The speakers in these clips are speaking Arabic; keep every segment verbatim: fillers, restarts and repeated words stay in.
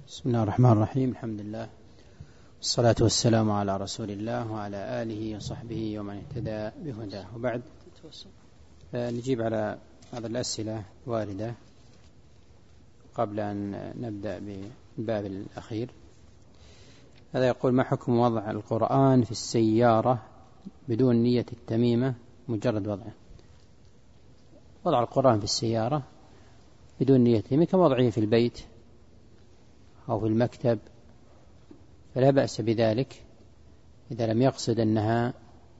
بسم الله الرحمن الرحيم. الحمد لله والصلاة والسلام على رسول الله وعلى آله وصحبه ومن اهتدى بهداه، وبعد نجيب على بعض الأسئلة الواردة قبل أن نبدأ بالباب الأخير. هذا يقول: ما حكم وضع القرآن في السيارة بدون نية التميمة مجرد وضعه؟ وضع القرآن في السيارة بدون نية التميمة كوضعه في البيت أو في المكتب فلا بأس بذلك إذا لم يقصد أنها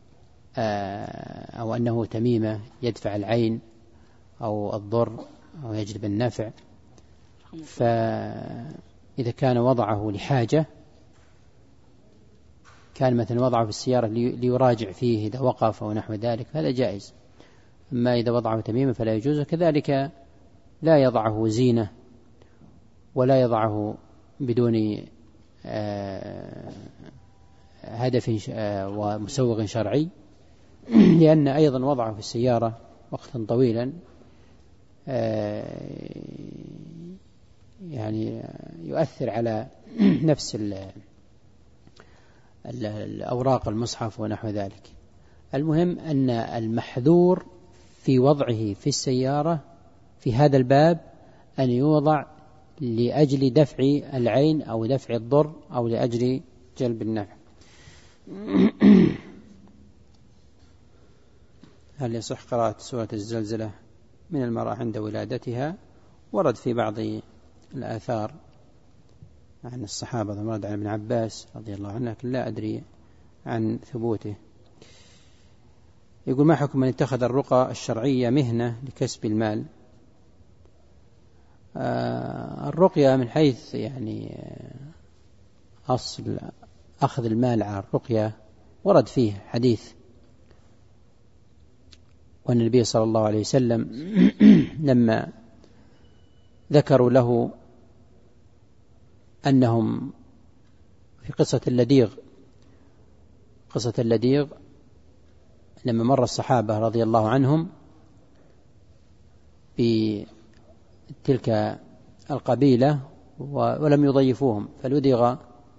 أو أنه تميمة يدفع العين أو الضر أو يجلب النفع. فإذا كان وضعه لحاجة، كان مثلا وضعه في السيارة ليراجع فيه إذا وقف أو نحو ذلك فهذا جائز. أما إذا وضعه تميمة فلا يجوز. كذلك لا يضعه زينة ولا يضعه بدون هدف ومسوغ شرعي، لأن أيضا وضعه في السيارة وقتا طويلا يعني يؤثر على نفس الأوراق المصحف ونحو ذلك. المهم أن المحذور في وضعه في السيارة في هذا الباب أن يوضع لأجل دفع العين أو دفع الضر أو لأجل جلب النفع. هل يصح قراءة سورة الزلزلة من المرأة عند ولادتها؟ ورد في بعض الآثار عن الصحابة، ورد عن ابن عباس رضي الله عنه، لكن لا أدري عن ثبوته. يقول: ما حكم من اتخذ الرقى الشرعية مهنة لكسب المال؟ آه الرقية من حيث يعني أصل أخذ المال على الرقية ورد فيه حديث، وأن النبي صلى الله عليه وسلم لما ذكروا له أنهم في قصة اللديغ قصة اللديغ لما مر الصحابة رضي الله عنهم بتلك القبيلة ولم يضيفوهم، فلدغ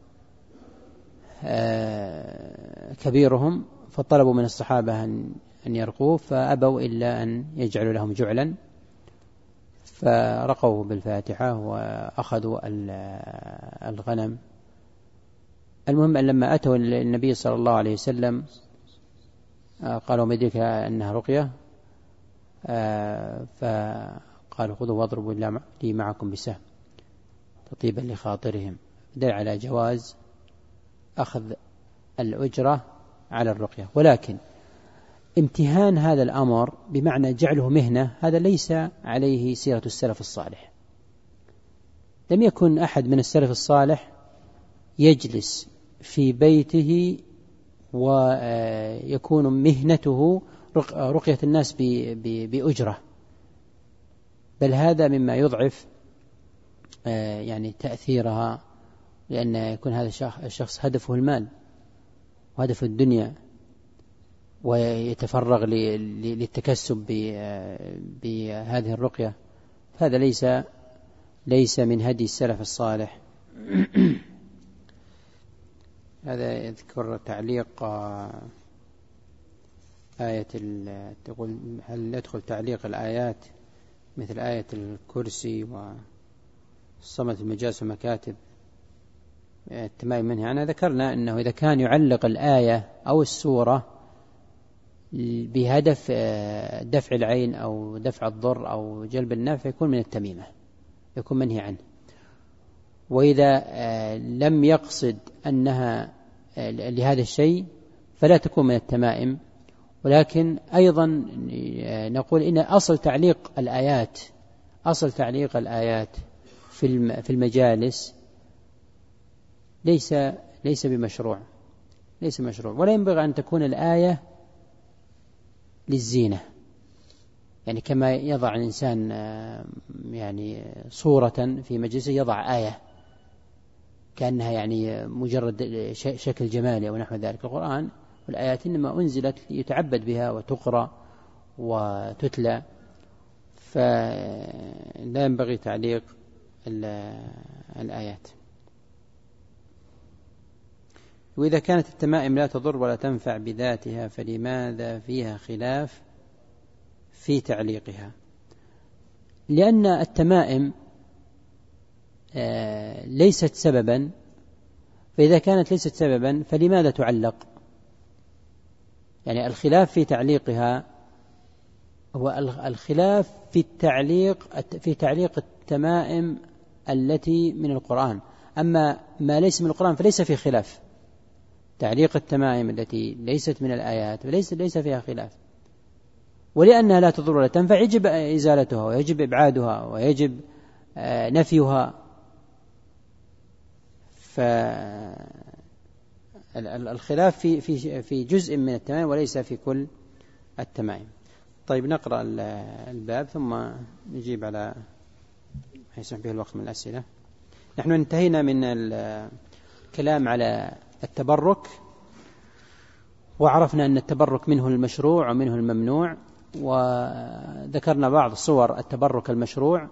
كبيرهم فطلبوا من الصحابة أن يرقوه فأبوا إلا أن يجعلوا لهم جعلا، فرقوا بالفاتحة وأخذوا الغنم. المهم أن لما أتوا النبي صلى الله عليه وسلم قالوا: ما يدرك أنها رقية؟ فقالوا: خذوا واضربوا لي معكم بسهم تطيبا لخاطرهم. دل على جواز أخذ الأجرة على الرقية، ولكن امتهان هذا الأمر بمعنى جعله مهنة هذا ليس عليه سيرة السلف الصالح. لم يكن أحد من السلف الصالح يجلس في بيته ويكون مهنته رقية الناس بأجرة، بل هذا مما يضعف يعني تأثيرها، لأن يكون هذا الشخص هدفه المال وهدف الدنيا ويتفرغ للتكسب بهذه الرقية، هذا ليس ليس من هدي السلف الصالح. هذا يذكر تعليق آية تقول: هل يدخل تعليق الآيات مثل آية الكرسي والصمت المجاز ومكاتب التمائم منها؟ أنا ذكرنا أنه إذا كان يعلق الآية أو السورة بهدف دفع العين أو دفع الضر أو جلب النفع يكون من التميمة، يكون منهي عنه. وإذا لم يقصد أنها لهذا الشيء فلا تكون من التمائم. ولكن أيضا نقول إن أصل تعليق الآيات أصل تعليق الآيات في المجالس ليس ليس بمشروع ليس مشروع ولا ينبغي أن تكون الآية للزينة، يعني كما يضع الإنسان يعني صورة في مجلسه يضع آية كأنها يعني مجرد شكل جمالي أو نحو ذلك. القرآن والآيات إنما أنزلت ليتعبد بها وتقرأ وتتلى، فلا ينبغي تعليق الآيات. وإذا كانت التمائم لا تضر ولا تنفع بذاتها فلماذا فيها خلاف في تعليقها؟ لأن التمائم ليست سببا، فإذا كانت ليست سببا فلماذا تعلق؟ يعني الخلاف في تعليقها هو الخلاف في التعليق في تعليق التمائم التي من القرآن. أما ما ليس من القرآن فليس فيه خلاف. تعليق التمائم التي ليست من الآيات ليس ليس فيها خلاف، ولأنها لا تضر ولا تنفع يجب إزالتها ويجب إبعادها ويجب نفيها. فالخلاف في في في جزء من التمائم وليس في كل التمائم. طيب نقرأ الباب ثم نجيب على ما يسمح به الوقت من الأسئلة. نحن انتهينا من الكلام على التبرك، وعرفنا أن التبرك منه المشروع ومنه الممنوع، وذكرنا بعض صور التبرك المشروع،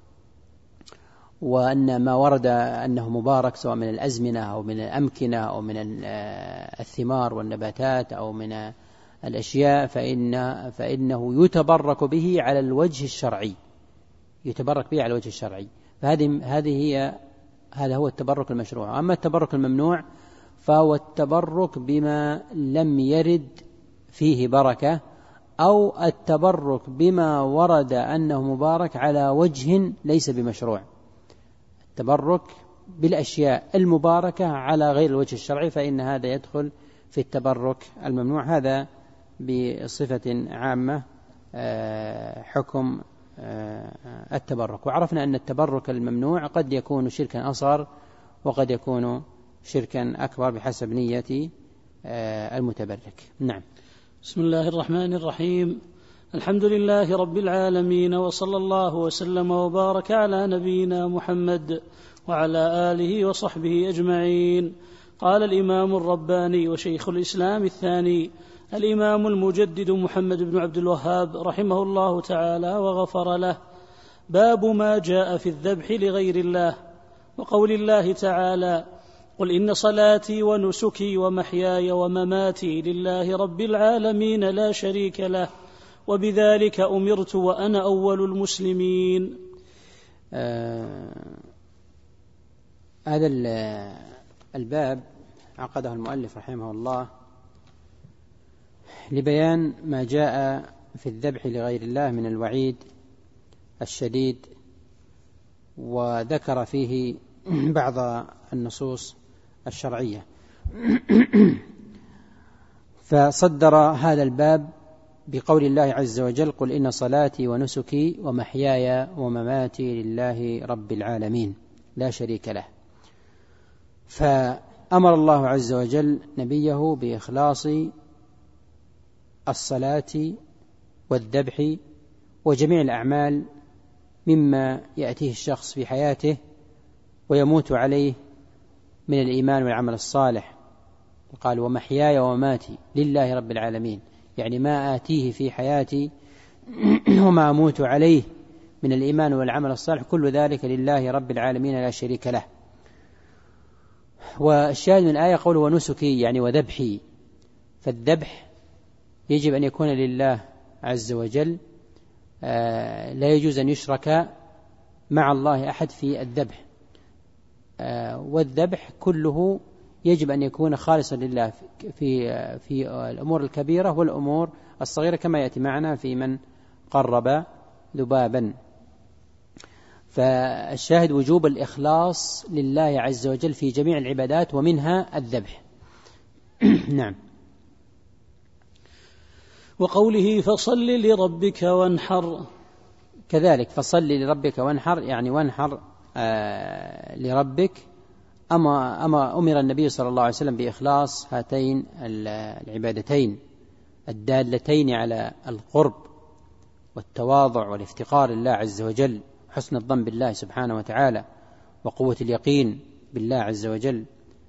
وأن ما ورد أنه مبارك سواء من الأزمنة أو من الأمكنة أو من الثمار والنباتات أو من الأشياء فإن فإنه يتبرك به على الوجه الشرعي، يتبرك به على الوجه الشرعي. فهذه هذه هي هذا هو التبرك المشروع. أما التبرك الممنوع فهو التبرك بما لم يرد فيه بركة، أو التبرك بما ورد أنه مبارك على وجه ليس بمشروع. التبرك بالأشياء المباركة على غير الوجه الشرعي فإن هذا يدخل في التبرك الممنوع. هذا بصفة عامة حكم التبرك. وعرفنا أن التبرك الممنوع قد يكون شركا أصغر وقد يكون شركا أكبر بحسب نية المتبرك. نعم. بسم الله الرحمن الرحيم. الحمد لله رب العالمين، وصلى الله وسلم وبارك على نبينا محمد وعلى آله وصحبه أجمعين. قال الإمام الرباني وشيخ الإسلام الثاني الإمام المجدد محمد بن عبد الوهاب رحمه الله تعالى وغفر له: باب ما جاء في الذبح لغير الله، وقول الله تعالى: قل إن صلاتي ونسكي ومحياي ومماتي لله رب العالمين لا شريك له وبذلك أمرت وأنا أول المسلمين. آه هذا الباب عقده المؤلف رحمه الله لبيان ما جاء في الذبح لغير الله من الوعيد الشديد، وذكر فيه بعض النصوص الشرعية. فصدر هذا الباب بقول الله عز وجل: قل إن صلاتي ونسكي ومحياي ومماتي لله رب العالمين لا شريك له. فأمر الله عز وجل نبيه بإخلاص الصلاة والذبح وجميع الأعمال مما يأتيه الشخص في حياته ويموت عليه من الإيمان والعمل الصالح. وقال: ومحياي ومماتي لله رب العالمين، يعني ما آتيه في حياتي وما أموت عليه من الإيمان والعمل الصالح كل ذلك لله رب العالمين لا شريك له. والشاهد من الآية قوله ونسكي يعني وذبحي، فالذبح يجب أن يكون لله عز وجل، آه لا يجوز أن يشرك مع الله أحد في الذبح، آه والذبح كله يجب أن يكون خالصا لله في في الأمور الكبيرة والأمور الصغيرة، كما يأتي معنا في من قرب ذبابا. فالشاهد وجوب الإخلاص لله عز وجل في جميع العبادات ومنها الذبح. نعم. وقوله فصل لربك وانحر، كذلك فصل لربك وانحر يعني وانحر آه لربك. أما, أما أمر النبي صلى الله عليه وسلم بإخلاص هاتين العبادتين الدالتين على القرب والتواضع والافتقار لله عز وجل، حسن الظن بالله سبحانه وتعالى، وقوة اليقين بالله عز وجل.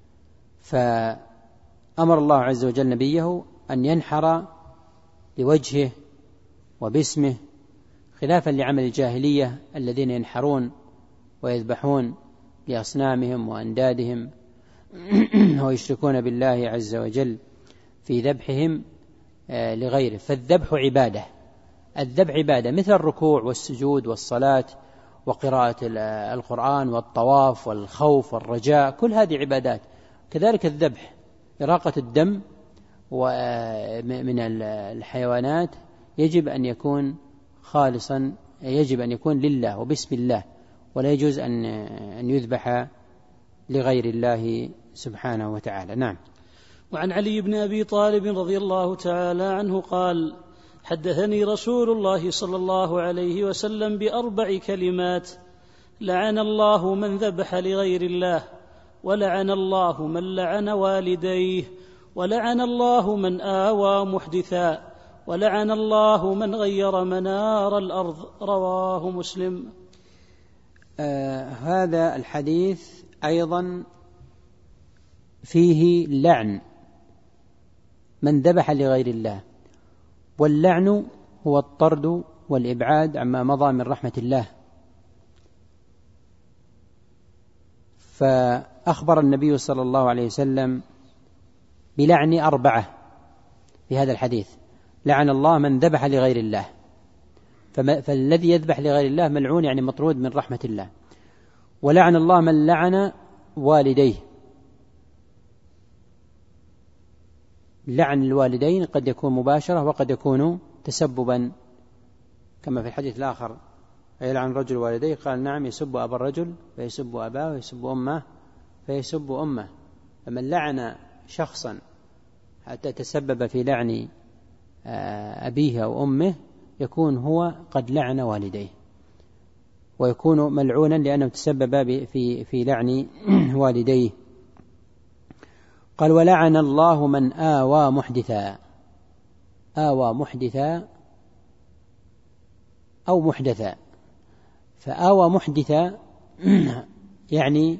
فأمر الله عز وجل نبيه أن ينحر لوجهه وباسمه، خلافا لعمل الجاهلية الذين ينحرون ويذبحون لأصنامهم وأندادهم ويشركون بالله عز وجل في ذبحهم لغيره. فالذبح عبادة، الذبح عبادة مثل الركوع والسجود والصلاة وقراءة القرآن والطواف والخوف والرجاء، كل هذه عبادات. كذلك الذبح إراقة الدم من الحيوانات يجب أن يكون خالصا، يجب أن يكون لله وبسم الله، ولا يجوز أن يذبح لغير الله سبحانه وتعالى. نعم. وعن علي بن أبي طالب رضي الله تعالى عنه قال: حدثني رسول الله صلى الله عليه وسلم بأربع كلمات: لعن الله من ذبح لغير الله، ولعن الله من لعن والديه، ولعن الله من آوى محدثا، ولعن الله من غير منار الأرض. رواه مسلم. آه هذا الحديث أيضا فيه لعن من ذبح لغير الله، واللعن هو الطرد والإبعاد عما مضى من رحمة الله. فأخبر النبي صلى الله عليه وسلم بلعن أربعة في هذا الحديث: لعن الله من ذبح لغير الله، فالذي يذبح لغير الله ملعون، يعني مطرود من رحمة الله. ولعن الله من لعن والديه. لعن الوالدين قد يكون مباشرة وقد يكون تسببا، كما في الحديث الآخر: يلعن رجل والديه، قال: نعم، يسب أبا الرجل فيسب أباه، ويسب أمه فيسب أمه. فمن لعن شخصا حتى تسبب في لعن أبيه أو أمه يكون هو قد لعن والديه، ويكون ملعونا لأنه تسبب في في لعن والديه. قال: ولعن الله من آوى محدثا. آوى محدثا أو محدثا. فآوى محدثا يعني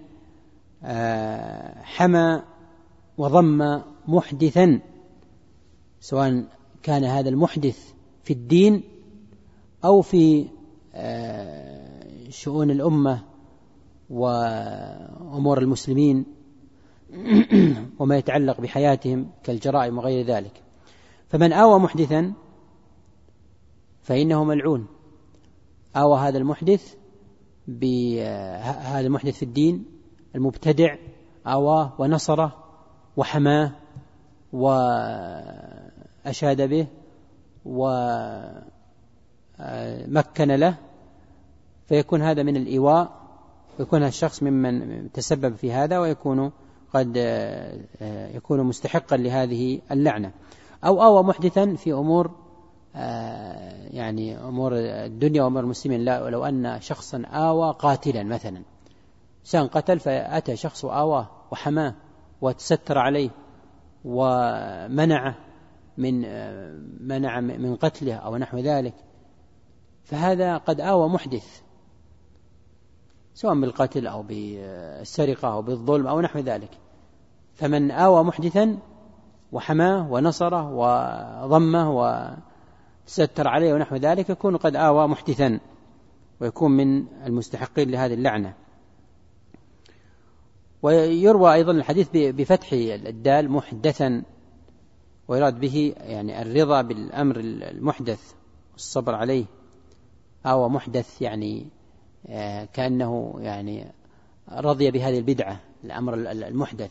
حمى وضم محدثا، سواء كان هذا المحدث في الدين أو في شؤون الأمة وأمور المسلمين وما يتعلق بحياتهم كالجرائم وغير ذلك. فمن آوى محدثا فإنه ملعون. آوى هذا المحدث بهذا المحدث في الدين المبتدع، آواه ونصره وحماه وأشاد به ومكن له، فيكون هذا من الإيواء، ويكون الشخص ممن تسبب في هذا، ويكون قد يكون مستحقا لهذه اللعنة. أو آوى محدثا في أمور يعني أمور الدنيا وأمور المسلمين. لا، لو أن شخصا آوى قاتلا مثلا، إنسان قتل فأتى شخص وآواه وحماه وتستر عليه ومنعه من منع من قتله أو نحو ذلك، فهذا قد آوى محدث، سواء بالقتل أو بالسرقة أو بالظلم أو نحو ذلك. فمن آوى محدثا وحماه ونصره وضمه وستر عليه ونحو ذلك يكون قد آوى محدثا، ويكون من المستحقين لهذه اللعنة. ويروى أيضا الحديث بفتح الدال محدثا، ويراد به يعني الرضا بالأمر المحدث والصبر عليه. آوى محدث يعني كأنه يعني رضي بهذه البدعة، الأمر المحدث،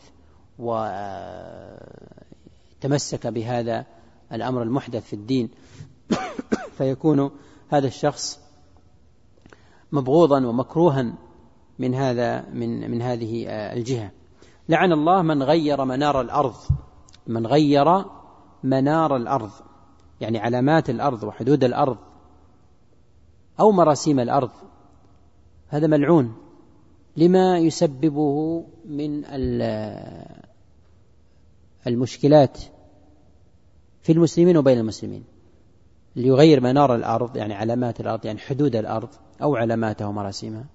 وتمسك بهذا الأمر المحدث في الدين، فيكون هذا الشخص مبغوضا ومكروها من هذا من من هذه الجهة. لعن الله من غير منار الأرض. من غير منار الأرض يعني علامات الأرض وحدود الأرض أو مراسيم الأرض، هذا ملعون لما يسببه من المشكلات في المسلمين وبين المسلمين. اللي يغير منار الأرض يعني علامات الأرض، يعني حدود الأرض أو علاماتها ومراسيمها،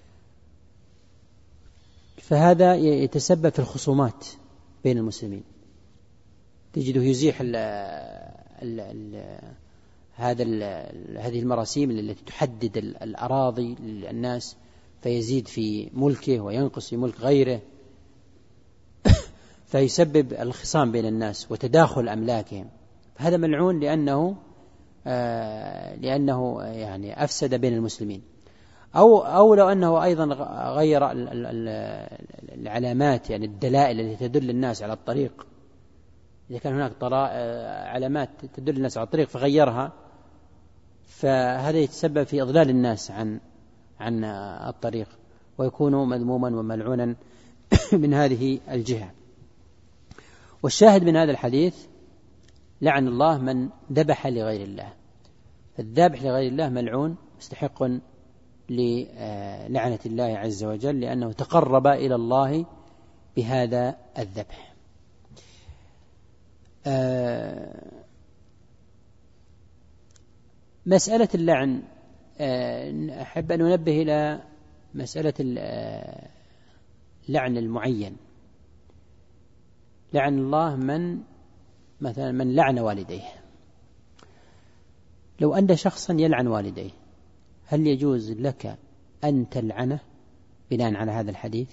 فهذا يتسبب في الخصومات بين المسلمين. تجده يزيح ال ال ال هذا ال هذه المراسيم التي تحدد الأراضي للناس، فيزيد في ملكه وينقص في ملك غيره فيسبب الخصام بين الناس وتداخل أملاكهم، هذا ملعون لأنه آه لأنه يعني أفسد بين المسلمين. أو أو لو أنه أيضا غير العلامات، يعني الدلائل التي تدل الناس على الطريق، إذا كان هناك علامات تدل الناس على الطريق فغيرها، فهذا يتسبب في إضلال الناس عن عن الطريق، ويكون مذموما وملعونا من هذه الجهة. والشاهد من هذا الحديث لعن الله من ذبح لغير الله، فالذابح لغير الله ملعون مستحق للعنة الله عز وجل، لأنه تقرب إلى الله بهذا الذبح. مسألة اللعن، أحب أن أنبه إلى مسألة اللعن المعين. لعن الله من مثلا من لعن والديه. لو أن شخصا يلعن والديه، هل يجوز لك أن تلعنه بناء على هذا الحديث؟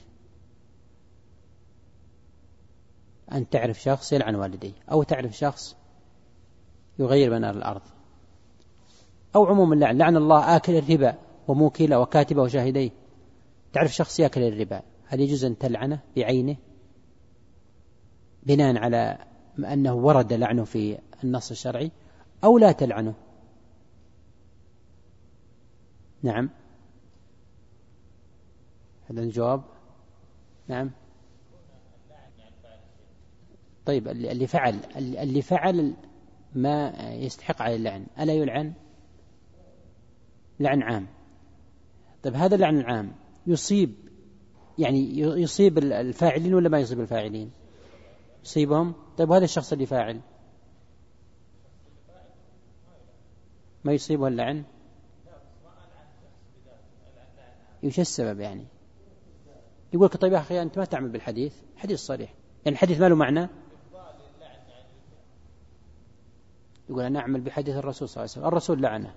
أن تعرف شخص يلعن والديه، أو تعرف شخص يغير منار الأرض، أو عموم اللعن، لعن الله آكل الربا وموكله وكاتبه وشاهديه، تعرف شخص يأكل الربا، هل يجوز أن تلعنه بعينه بناء على أنه ورد لعنه في النص الشرعي، أو لا تلعنه؟ نعم، هذا الجواب نعم. طيب اللي فعل اللي فعل ما يستحق على اللعن ألا يلعن؟ لعن عام. طيب هذا اللعن العام يصيب يعني يصيب الفاعلين ولا ما يصيب الفاعلين؟ يصيبهم. طيب وهذا الشخص اللي فاعل ما يصيبه اللعن؟ يوش السبب؟ يعني يقول لك طيب يا أخي أنت ما تعمل بالحديث، حديث صريح، يعني الحديث ما له معنى. يقول أنا أعمل بحديث الرسول صلى الله عليه وسلم، الرسول لعنه،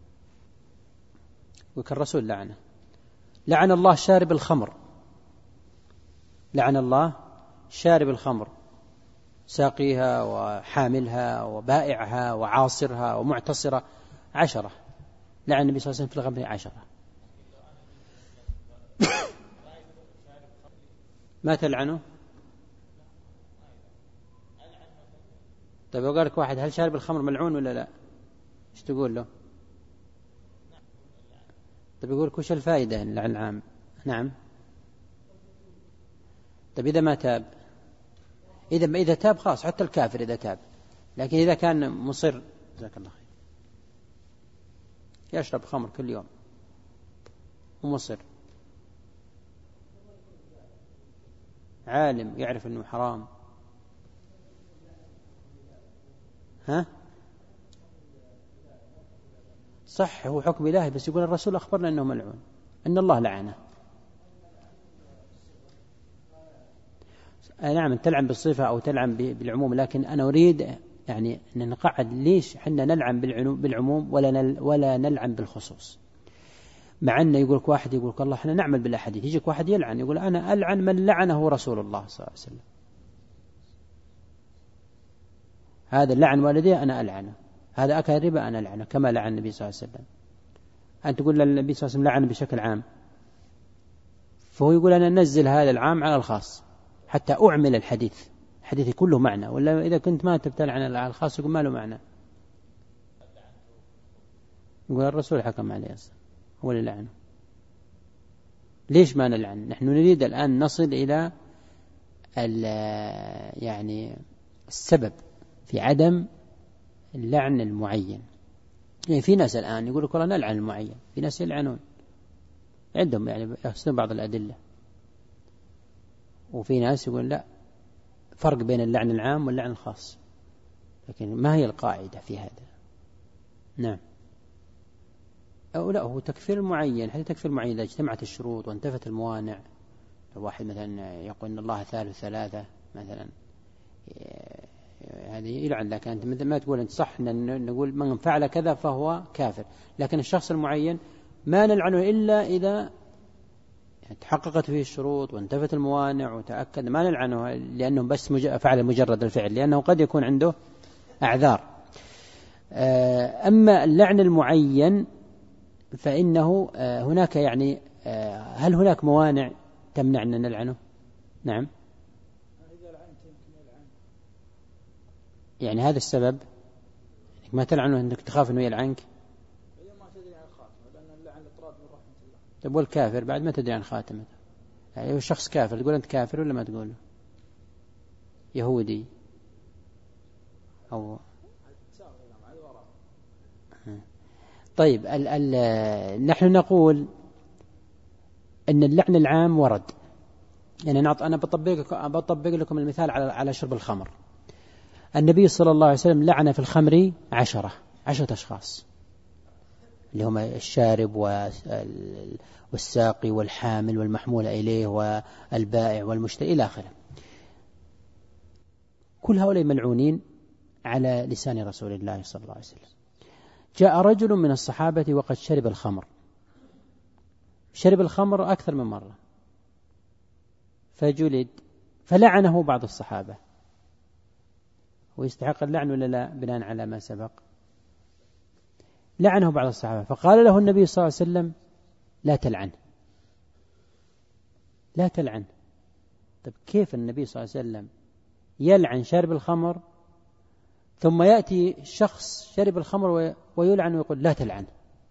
يقول الرسول لعنه. لعن الله شارب الخمر، لعن الله شارب الخمر، ساقيها وحاملها وبائعها وعاصرها ومعتصرة، عشرة. لعن النبي صلى الله عليه وسلم في الخمر عشرة. ما تلعنه؟ طيب وقال لك واحد هل شارب الخمر ملعون ولا لا؟ ايش تقول له؟ طيب يقول لك وش الفائدة اللعن العام؟ نعم. طيب إذا ما تاب، إذا إذا تاب خلاص، حتى الكافر إذا تاب، لكن إذا كان مصر جزاك الله خير يشرب خمر كل يوم ومصر، عالم يعرف أنه حرام، ها صح هو حكم إلهي، بس يقول الرسول أخبرنا أنه ملعون، أن الله لعنه. نعم تلعن بالصفة أو تلعن بالعموم، لكن أنا أريد يعني أن نقعد ليش حنا نلعن بالعموم ولا ولا نلعن بالخصوص، مع أنه يقولك واحد يقولك الله احنا نعمل بالأحاديث، يجيك واحد يلعن يقول أنا ألعن من لعنه رسول الله صلى الله عليه وسلم، هذا لعن والديه أنا ألعنه، هذا أكل الربا أنا ألعنه كما لعن النبي صلى الله عليه وسلم. أنت تقول النبي صلى الله عليه وسلم لعن بشكل عام، فهو يقول أنا ننزل هذا العام على الخاص حتى أعمل الحديث، الحديث كله معنى، ولا إذا كنت ما تبتلع عن الخاص يقول ما له معنى، يقول الرسول حكم عليه أصلا هو اللي لعنه. ليش ما نلعن؟ نحن نريد الآن نصل إلى يعني السبب في عدم اللعن المعين. يعني في ناس الآن يقول لك والله نلعن المعين، في ناس يلعنون عندهم يعني يحسنون بعض الأدلة، وفي ناس يقول لا فرق بين اللعن العام واللعن الخاص، لكن ما هي القاعدة في هذا؟ نعم. أو لا هو تكفير المعين، حتى تكفير المعين إذا اجتمعت الشروط وانتفت الموانع. الواحد مثلا يقول إن الله ثالث ثلاثة مثلا، هذه يلعن، لكن أنت مثل ما تقول أنت صح نقول من فعل كذا فهو كافر، لكن الشخص المعين ما نلعنه إلا إذا تحققت فيه الشروط وانتفت الموانع وتأكد، ما نلعنه لأنه بس فعل مجرد الفعل، لأنه قد يكون عنده أعذار. أما اللعن المعين فإنه هناك يعني هل هناك موانع تمنع أن نلعنه؟ نعم، يعني هذا السبب ما تلعنه أنك تخاف أنه يلعنك. طيب والكافر بعد ما تدري عن خاتمته، يعني الشخص كافر تقول أنت كافر ولا ما تقوله؟ يهودي أو طيب ال ال نحن نقول أن اللعن العام ورد، يعني نعط أنا بطبق بطبق لكم المثال على على شرب الخمر. النبي صلى الله عليه وسلم لعن في الخمر عشرة عشرة أشخاص، اللي هم الشارب والساقي والحامل والمحمول إليه والبائع والمشتري إلى آخره. كل هؤلاء ملعونين على لسان رسول الله صلى الله عليه وسلم. جاء رجل من الصحابة وقد شرب الخمر، شرب الخمر أكثر من مرة، فجلد، فلعنه بعض الصحابة، ويستحق اللعن ولا لا بناء على ما سبق؟ لعنه بعض الصحابة، فقال له النبي صلى الله عليه وسلم لا تلعن لا تلعن. طيب كيف النبي صلى الله عليه وسلم يلعن شارب الخمر ثم يأتي شخص شرب الخمر ويلعن ويقول لا تلعن؟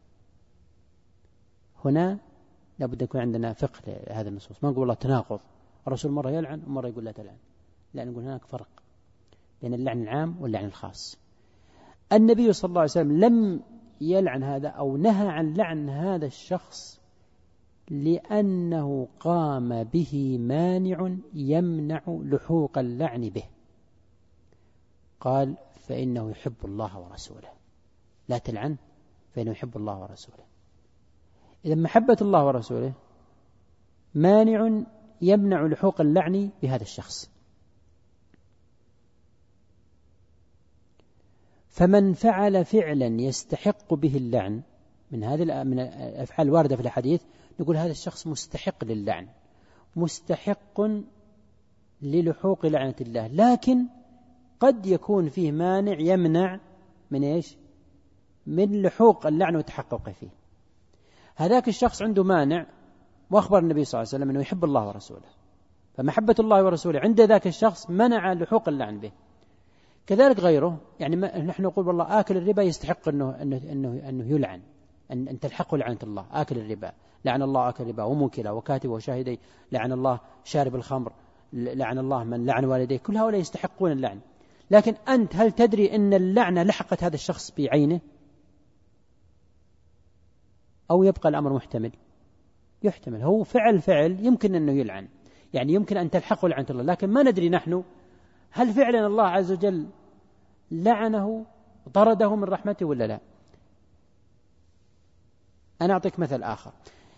هنا لابد يكون عندنا فقه لهذا النصوص، ما نقول الله تناقض، الرسول مرة يلعن ومرة يقول لا تلعن، لا، نقول هناك فرق بين اللعن العام واللعن الخاص. النبي صلى الله عليه وسلم لم يلعن هذا أو نهى عن لعن هذا الشخص لأنه قام به مانع يمنع لحوق اللعن به، قال فإنه يحب الله ورسوله، لا تلعن فإنه يحب الله ورسوله. إذا محبة الله ورسوله مانع يمنع لحوق اللعن بهذا الشخص. فمن فعل فعلا يستحق به اللعن من هذه من الأفعال الواردة في الحديث، نقول هذا الشخص مستحق للعن، مستحق للحوق لعنة الله، لكن قد يكون فيه مانع يمنع من إيش؟ من لحوق اللعن وتحققه فيه. هذاك الشخص عنده مانع، وأخبر النبي صلى الله عليه وسلم أنه يحب الله ورسوله، فمحبة الله ورسوله عند ذاك الشخص منع لحوق اللعن به. كذلك غيره، يعني نحن نقول والله آكل الربا يستحق أنه, أنه, أنه, أنه يلعن، أن, أن تلحقه لعنة الله. آكل الربا لعن الله آكل الربا وموكله وكاتبه وشاهديه، لعن الله شارب الخمر، لعن الله من لعن والديه، كل هؤلاء يستحقون اللعن. لكن أنت هل تدري أن اللعنة لحقت هذا الشخص بعينه أو يبقى الأمر محتمل؟ يحتمل، هو فعل فعل يمكن أنه يلعن، يعني يمكن أن تلحقه لعنة الله، لكن ما ندري نحن هل فعلا الله عز وجل لعنه طرده من رحمته ولا لا. أنا أعطيك مثل آخر،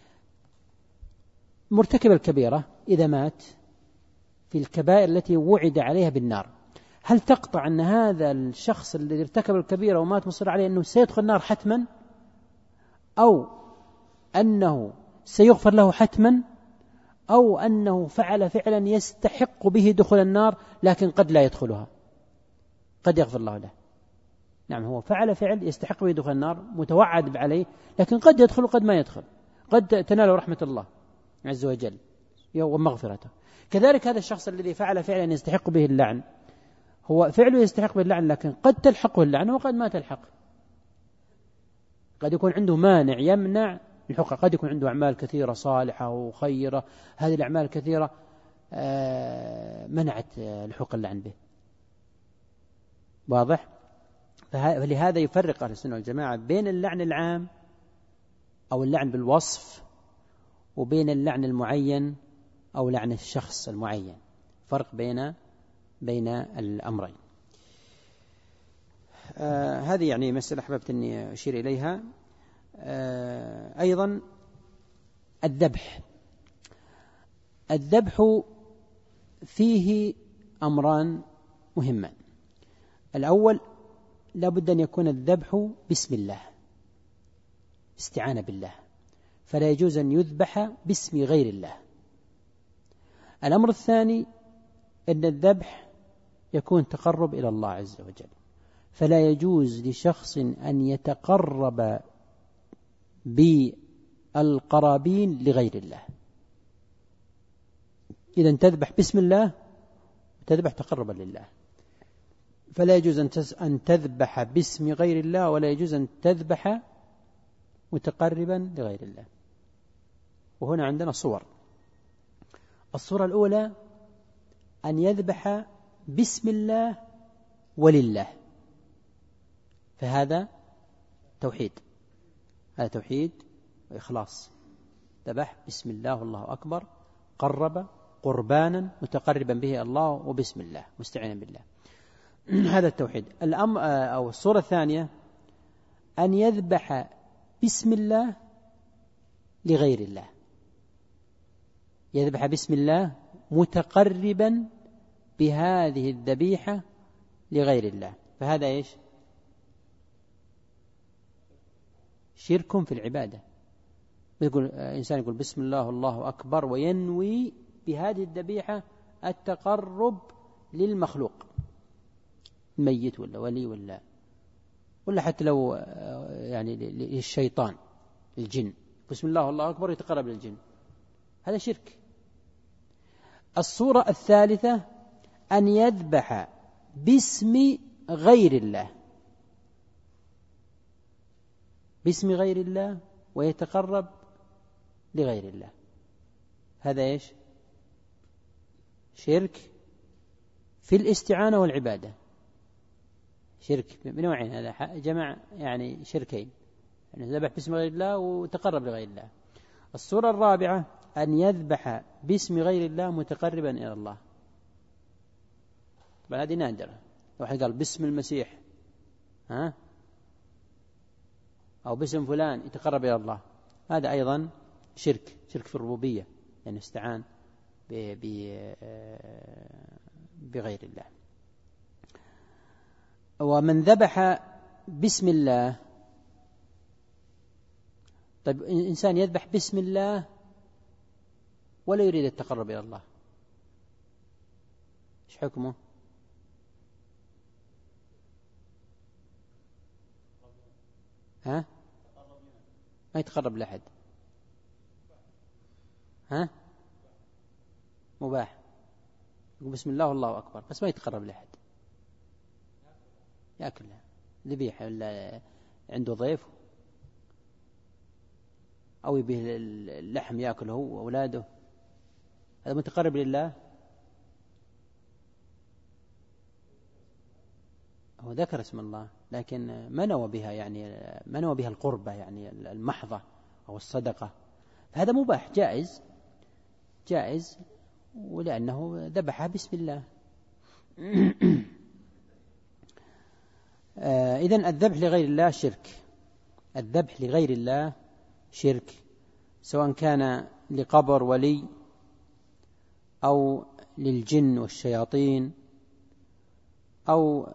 مرتكب الكبيرة إذا مات في الكبائر التي وعد عليها بالنار، هل تقطع أن هذا الشخص الذي ارتكب الكبيرة ومات مصر عليه أنه سيدخل النار حتما، أو أنه سيغفر له حتما، أو أنه فعل فعلا يستحق به دخول النار لكن قد لا يدخلها، قد يغفر الله له؟ نعم، هو فعل فعل يستحق به دخول النار متوعد عليه، لكن قد يدخل وقد ما يدخل، قد تنال رحمة الله عز وجل ومغفرته. كذلك هذا الشخص الذي فعل فعلا يستحق به اللعن، هو فعله يستحق به اللعن لكن قد تلحقه اللعنة وقد ما تلحق، قد يكون عنده مانع يمنع الحقوق، قد يكون عنده أعمال كثيرة صالحة وخيرة، هذه الأعمال الكثيرة منعت الحقوق اللعن به. واضح؟ فلهذا يفرق أهل السنة والجماعة بين اللعن العام أو اللعن بالوصف وبين اللعن المعين أو لعن الشخص المعين، فرق بين بين الأمرين. آه هذه يعني مسألة أحببت أني أشير إليها. آه أيضا الذبح، الذبح فيه أمران مهمان. الأول لابد أن يكون الذبح بسم الله، استعانة بالله، فلا يجوز أن يذبح باسم غير الله. الأمر الثاني أن الذبح يكون تقرب إلى الله عز وجل، فلا يجوز لشخص أن يتقرب بالقرابين لغير الله. إذا تذبح باسم الله تذبح تقربا لله، فلا يجوز أن تذبح باسم غير الله، ولا يجوز أن تذبح متقربا لغير الله. وهنا عندنا صور. الصورة الأولى أن يذبح باسم الله ولله، فهذا توحيد، هذا توحيد وإخلاص. ذبح بسم الله والله أكبر، قرب قربانا متقربا به الله وبسم الله مستعينا بالله، هذا التوحيد. الأمر أو الصورة الثانية أن يذبح بسم الله لغير الله، يذبح بسم الله متقربا بهذه الذبيحة لغير الله، فهذا إيش؟ شرك في العبادة. يقول إنسان يقول بسم الله والله أكبر وينوي بهذه الذبيحة التقرب للمخلوق، ميت ولا ولي ولا ولا حتى لو يعني للشيطان الجن، بسم الله والله أكبر يتقرب للجن، هذا شرك. الصورة الثالثة أن يذبح باسم غير الله، باسم غير الله ويتقرب لغير الله، هذا إيش؟ شرك في الاستعانة والعبادة، شرك بنوعين، هذا جمع يعني شركين، يعني ذبح باسم غير الله وتقرب لغير الله. الصورة الرابعة أن يذبح باسم غير الله متقربا إلى الله، طبعا هذه نادرة، لو واحد قال باسم المسيح ها أو باسم فلان يتقرب إلى الله، هذا أيضا شرك، شرك في الربوبية، يعني استعان بغير الله. ومن ذبح باسم الله، طيب إنسان يذبح باسم الله ولا يريد التقرب إلى الله، إيش حكمه؟ ها؟ ما يتقرب لأحد، ها؟ مباح، يقول بسم الله والله أكبر بس ما يتقرب لأحد، يأكلها ذبيحة ولا عنده ضيف أو يبيه اللحم يأكله هو وأولاده، هذا متقرب لله؟ هو ذكر اسم الله لكن ما نوى بها، يعني ما نوى بها القربة يعني المحضة أو الصدقة، فهذا مباح جائز جائز ولأنه ذبحها بسم الله. إذن الذبح لغير الله شرك، الذبح لغير الله شرك، سواء كان لقبر ولي أو للجن والشياطين أو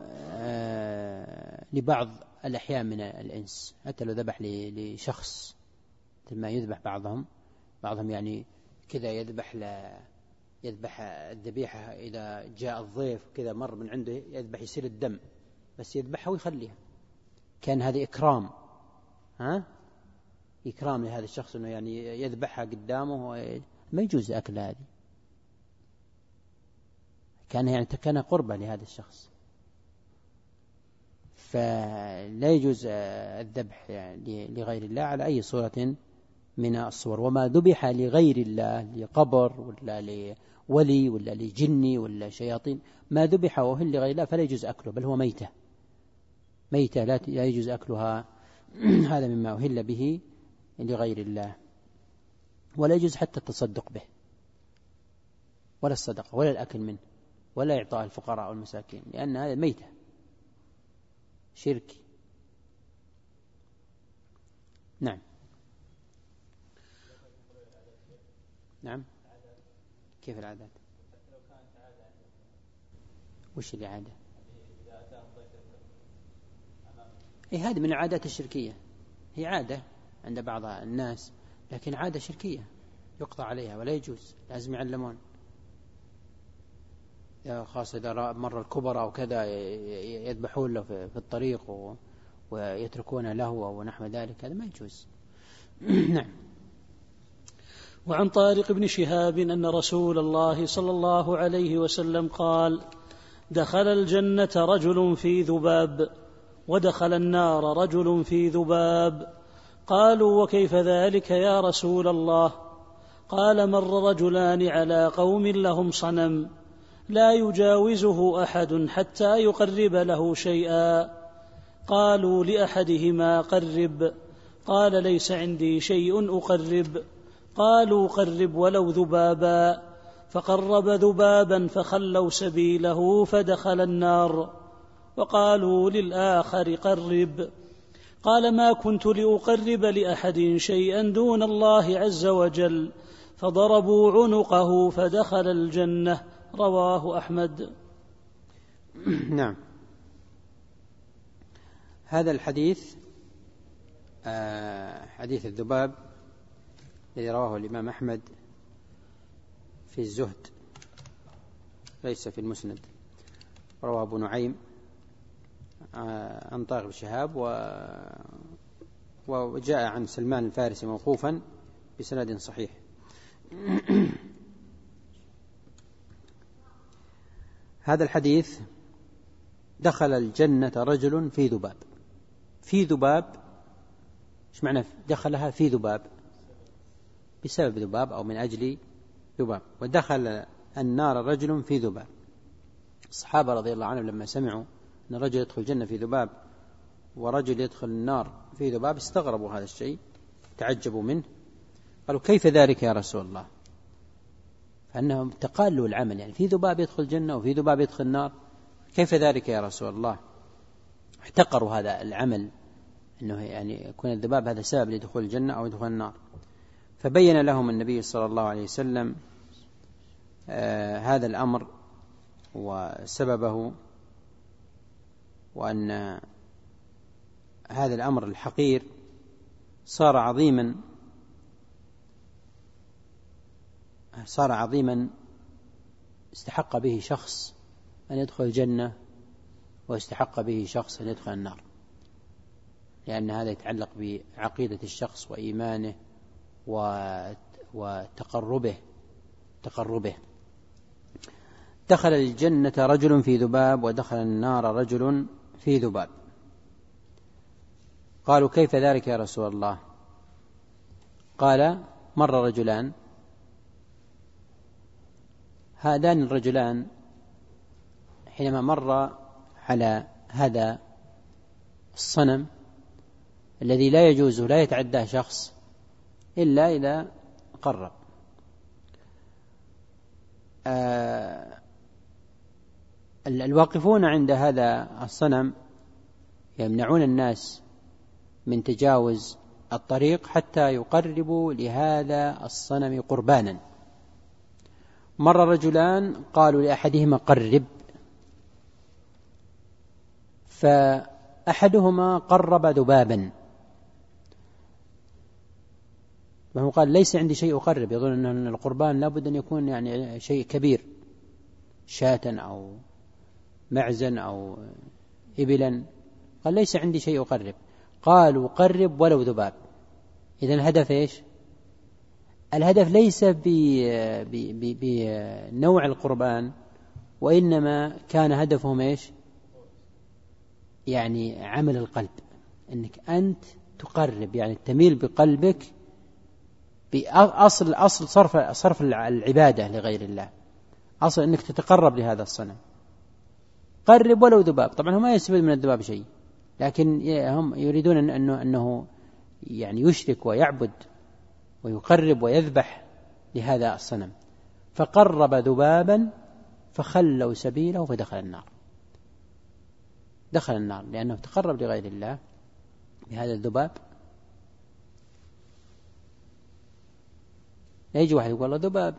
لبعض الأحياء من الإنس، حتى لو ذبح لشخص مثل ما يذبح بعضهم بعضهم يعني كذا يذبح ل يذبح الذبيحة إذا جاء الضيف كذا مر من عنده يذبح يصير الدم بس يذبحها ويخليها، كان هذه إكرام، ها إكرام لهذا الشخص إنه يعني يذبحها قدامه، ما يجوز أكل هذه، كان يعني كان قربة لهذا الشخص، فلا يجوز الذبح يعني لغير الله على أي صورة من الصور. وما ذبح لغير الله لقبر ولا لولي ولا لجني ولا شياطين، ما ذبح وهل لغير الله فلا يجوز أكله، بل هو ميتة ميتة لا يجوز أكلها، هذا مما أهل به لغير الله. ولا يجوز حتى التصدق به ولا الصدقة ولا الأكل منه ولا إعطاء الفقراء والمساكين، لأن هذا ميتة شرك. نعم نعم كيف العادات؟ وش العادة؟ إيه هذه من العادات الشركية، هي عادة عند بعض الناس لكن عادة شركية يقضى عليها ولا يجوز، لازم يعلمون، خاصة إذا مر الكبر أو كذا يذبحون له في الطريق ويتركون له ونحو ذلك، هذا ما يجوز. نعم. وعن طارق بن شهاب أن رسول الله صلى الله عليه وسلم قال: دخل الجنة رجل في ذباب، ودخل النار رجل في ذباب. قالوا: وكيف ذلك يا رسول الله؟ قال: مر رجلان على قوم لهم صنم لا يجاوزه أحد حتى يقرب له شيئا. قالوا لأحدهما: قرب. قال: ليس عندي شيء أقرب. قالوا: قرب ولو ذبابا. فقرب ذبابا فخلوا سبيله فدخل النار. وقالوا للآخر: قرب. قال: ما كنت لأقرب لأحد شيئا دون الله عز وجل. فضربوا عنقه فدخل الجنة. رواه أحمد. نعم. هذا الحديث حديث الذباب الذي رواه الإمام أحمد في الزهد، ليس في المسند، رواه أبو نعيم عن طارق بن شهاب، وجاء عن سلمان الفارسي موقوفا بسند صحيح. هذا الحديث: دخل الجنة رجل في ذباب. في ذباب، ايش معنى دخلها في ذباب؟ بسبب ذباب أو من أجل ذباب. ودخل النار رجل في ذباب. الصحابة رضي الله عنهم لما سمعوا أن رجل يدخل الجنة في ذباب ورجل يدخل النار في ذباب استغربوا هذا الشيء، تعجبوا منه، قالوا: كيف ذلك يا رسول الله؟ فأنهم تقالوا العمل، يعني في ذباب يدخل الجنة وفي ذباب يدخل النار، كيف ذلك يا رسول الله؟ احتقروا هذا العمل، أنه يعني يكون الذباب هذا سبب لدخول الجنة أو دخول النار. فبين لهم النبي صلى الله عليه وسلم آه هذا الأمر وسببه، وأن هذا الأمر الحقير صار عظيما صار عظيما استحق به شخص أن يدخل الجنة واستحق به شخص أن يدخل النار، لأن هذا يتعلق بعقيدة الشخص وإيمانه وتقربه تقربه. دخل الجنة رجل في ذباب ودخل النار رجل في ذباب. قالوا: كيف ذلك يا رسول الله؟ قال: مر رجلان، هذان الرجلان حينما مر على هذا الصنم الذي لا يجوز لا يتعداه شخص إلا إذا قرب، آه الواقفون عند هذا الصنم يمنعون الناس من تجاوز الطريق حتى يقربوا لهذا الصنم قربانا. مر رجلان قالوا لأحدهما: قرب. فأحدهما قرب ذبابا، وهو قال: ليس عندي شيء أقرب، يظن أن القربان لابد أن يكون يعني شيء كبير، شاة أو معزا أو إبلا. قال: ليس عندي شيء أقرب. قالوا: قرب ولو ذباب. إذن الهدف إيش؟ الهدف ليس بنوع القربان، وإنما كان هدفهم إيش؟ يعني عمل القلب، أنك أنت تقرب، يعني تميل بقلبك بأصل أصل صرف صرف العبادة لغير الله، أصل أنك تتقرب لهذا الصنم. قرب ولو ذباب. طبعا هم ما يستفيد من الذباب شيء، لكن هم يريدون أنه, أنه يعني يشرك ويعبد ويقرب ويذبح لهذا الصنم. فقرب ذبابا فخلوا سبيله فدخل النار. دخل النار لأنه تقرب لغير الله بهذا الذباب. لا يجي واحد يقول: والله ذباب.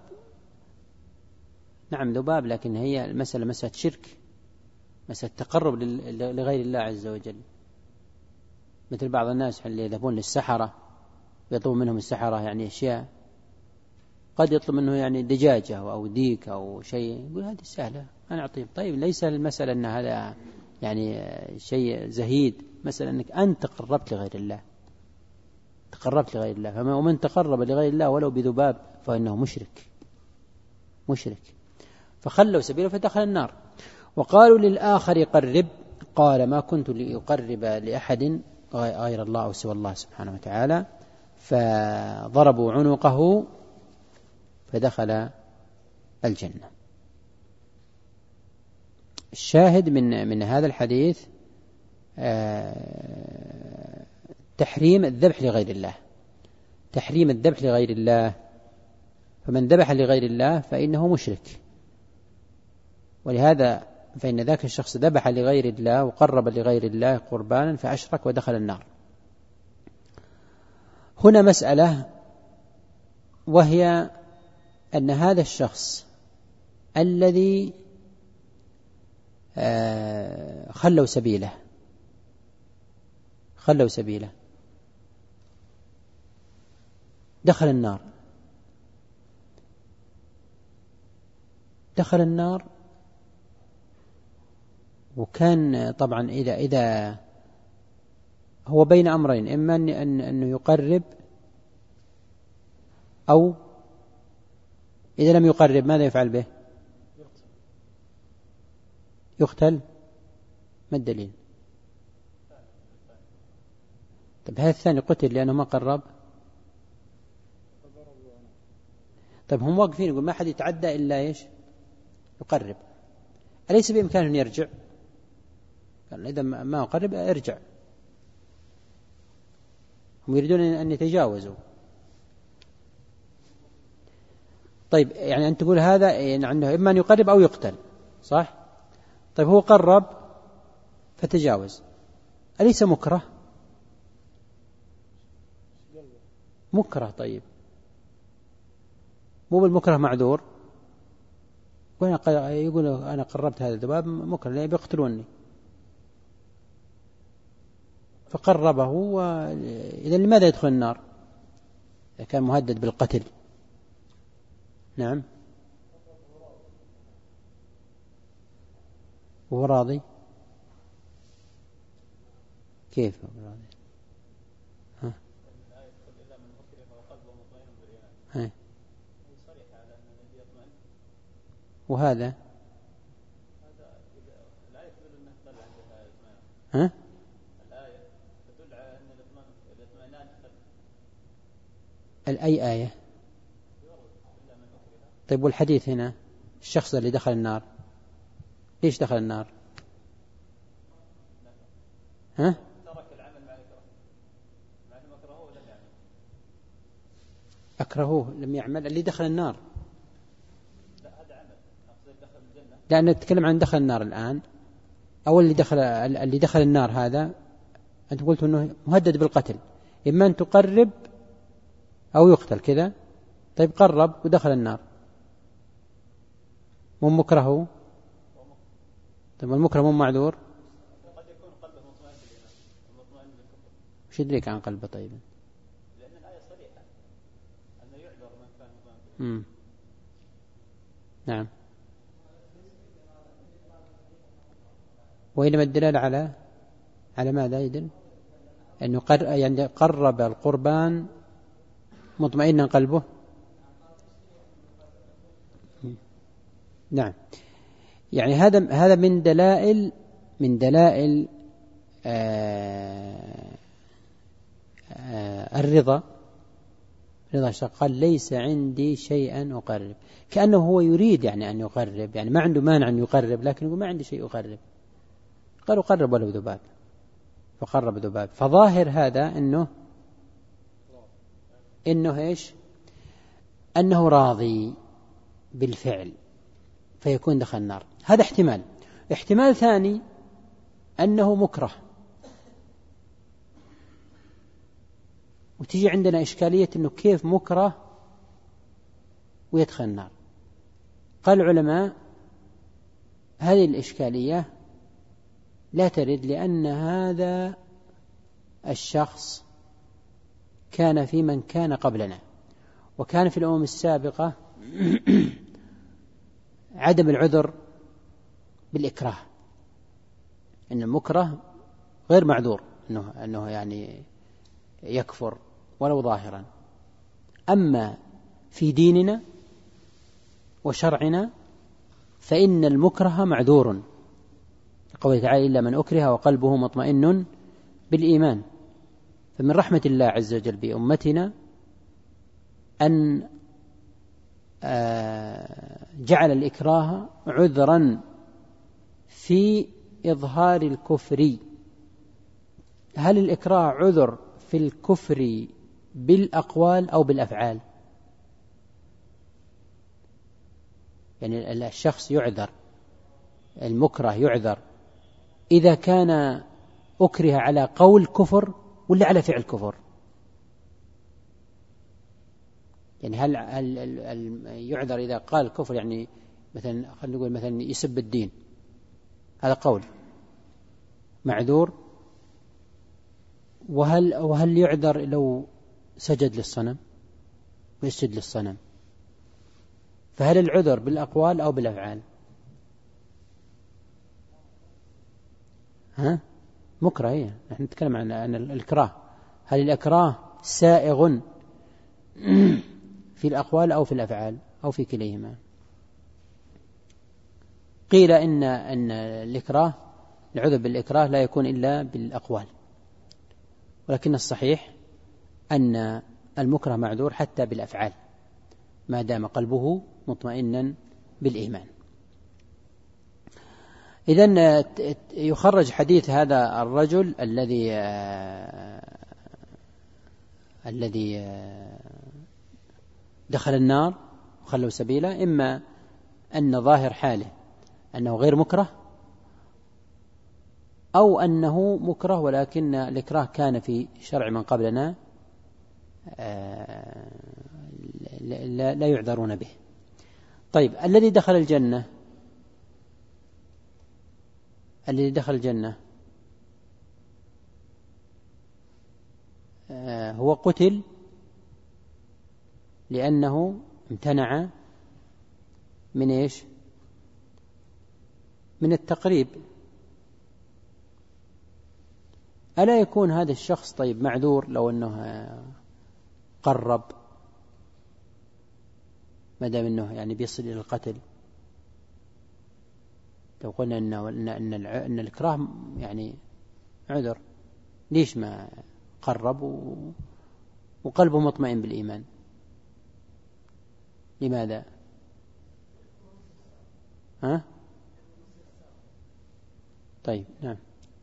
نعم ذباب، لكن هي المسألة مسألة شرك، مسألة تقرب لغير الله عز وجل، مثل بعض الناس اللي يذهبون للسحرة ويطلب منهم السحرة يعني أشياء، قد يطلب منه يعني دجاجة أو ديك أو شيء، يقول هذه سهلة أنا أعطيه. طيب ليس المسألة أن هذا يعني شيء زهيد، مسألة أنك أنت تقربت لغير الله، تقربت لغير الله. ومن تقرب لغير الله ولو بذباب فإنه مشرك مشرك. فخلوا سبيله فدخل النار. وقالوا للآخر قرب، قال ما كنت لأقرب لأحد غير الله أو سوى الله سبحانه وتعالى، فضربوا عنقه فدخل الجنة. الشاهد من من هذا الحديث تحريم الذبح لغير الله، تحريم الذبح لغير الله. فمن ذبح لغير الله فإنه مشرك، ولهذا فإن ذاك الشخص ذبح لغير الله وقرب لغير الله قربانا فأشرك ودخل النار. هنا مسألة، وهي أن هذا الشخص الذي خلوا سبيله خلوا سبيله دخل النار دخل النار وكان طبعا إذا إذا هو بين أمرين، إما أن أنه يقرب، أو إذا لم يقرب ماذا يفعل به؟ يقتل. ما الدليل؟ طيب هذا الثاني قتل لأنه ما قرب. طيب هم واقفين يقول ما حد يتعدى إلا إيش؟ يقرب. أليس بإمكانه أن يرجع؟ قال إذا ما أقرب ارجع. هم يريدون أن يتجاوزوا. طيب يعني أن تقول هذا يعني عنده إما أن يقرب أو يقتل، صح؟ طيب هو قرب فتجاوز، أليس مكره؟ مكره. طيب مو بالمكره معذور. وأنا يقول أنا قربت هذا الذباب مكره لأنه بيقتلوني، فقربه. وإذا لماذا يدخل النار إذا كان مهدد بالقتل؟ نعم. وهو راضي. كيف راضي؟ ها؟ ها؟ وهذا ها؟ الأي آية؟ طيب والحديث هنا الشخص اللي دخل النار ليش دخل النار؟ ها؟ ترك العمل مع الكره، مع انه مكرهه ولم يعمل. أكرهوه لم يعمل اللي دخل النار. لا هذا عمل، أقصد دخل الجنة. لا نتكلم عن دخل النار الآن. أول اللي دخل اللي دخل النار هذا أنت قلت إنه مهدد بالقتل، إما أن تقرب أو يقتل كذا. طيب قرب ودخل النار، مو مكرهه. طيب المكره مو معذور. قد يكون قلبه مطمئن بالإيمان مطمئن بالكفر. وش يدريك عن قلبه؟ طيب لأن الآية صريحة أنه يعذر من كان مطمئن بالإيمان. نعم. وإنما الدلالة على على ماذا يدل؟ أنه قر... يعني قرب القربان مطمئنا قلبه. نعم. يعني هذا هذا من دلائل من دلائل آه آه الرضا. رضا الشخص قال ليس عندي شيئا أقرب، كأنه هو يريد يعني أن يقرب، يعني ما عنده مانع أن يقرب، لكن يقول ما عندي شيء أقرب. قالوا قرب ولو ذباب، فقرب ذباب. فظاهر هذا إنه إنه إيش؟ أنه راضي بالفعل فيكون دخل النار. هذا احتمال. احتمال ثاني أنه مكره، وتيجي عندنا إشكالية أنه كيف مكره ويدخل النار. قال العلماء هذه الإشكالية لا ترد، لأن هذا الشخص كان في من كان قبلنا، وكان في الأمم السابقة عدم العذر بالإكراه، إن المكره غير معذور أنه, أنه يعني يكفر ولو ظاهرا. أما في ديننا وشرعنا فإن المكره معذور، قوله تعالى إلا من أكره وقلبه مطمئن بالإيمان. فمن رحمة الله عز وجل بأمتنا أن جعل الإكراه عذرا في إظهار الكفر. هل الإكراه عذر في الكفر بالأقوال أو بالأفعال؟ يعني الشخص يعذر، المكره يعذر إذا كان أكره على قول كفر ولا على فعل كفر؟ يعني هل, هل, هل يعذر إذا قال كفر، يعني مثلا خلينا نقول مثلا يسب الدين، هذا قول معذور، وهل, وهل يعذر لو سجد للصنم ويسجد للصنم؟ فهل العذر بالأقوال أو بالأفعال؟ ها مكره، هي نحن نتكلم عن الإكراه. هل الإكراه سائغ في الأقوال أو في الأفعال أو في كليهما؟ قيل إن أن الإكراه، العذر بالإكراه لا يكون إلا بالأقوال، ولكن الصحيح أن المكره معذور حتى بالأفعال ما دام قلبه مطمئنا بالإيمان. إذن يخرج حديث هذا الرجل الذي الذي دخل النار وخلوا سبيله، إما أن ظاهر حاله أنه غير مكره، أو أنه مكره ولكن الإكراه كان في شرع من قبلنا لا يعذرون به. طيب الذي دخل الجنة، الذي دخل الجنة هو قتل لأنه امتنع من إيش؟ من التقريب. ألا يكون هذا الشخص طيب معذور لو أنه قرب، ما دام أنه يعني بيصل إلى القتل؟ لو قلنا أنه أن أن أن الإكراه يعني عذر، ليش ما قرب وقلبه مطمئن بالإيمان؟ لماذا؟ ها؟ طيب نعم،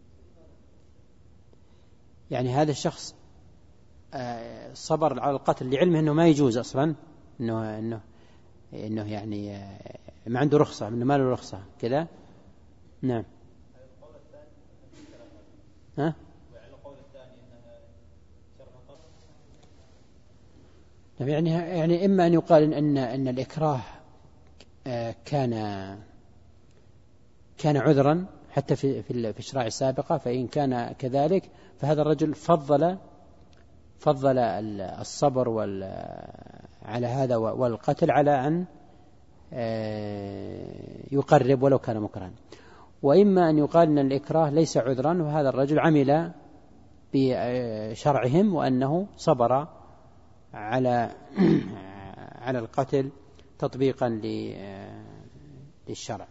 يعني هذا الشخص صبر على القتل لعلمه أنه ما يجوز أصلا، أنه أنه أنه يعني ما عنده رخصة، أنه ما له رخصة كذا. نعم. ها؟ يعني يعني إما أن يقال أن أن الإكراه كان كان عذرا حتى في في الشرائع السابقة، فإن كان كذلك فهذا الرجل فضل فضل الصبر وال على هذا والقتل على أن يقرب ولو كان مكرها. وإما أن يقال أن الإكراه ليس عذرا، وهذا الرجل عمل بشرعهم وأنه صبر على على القتل تطبيقا للشرع.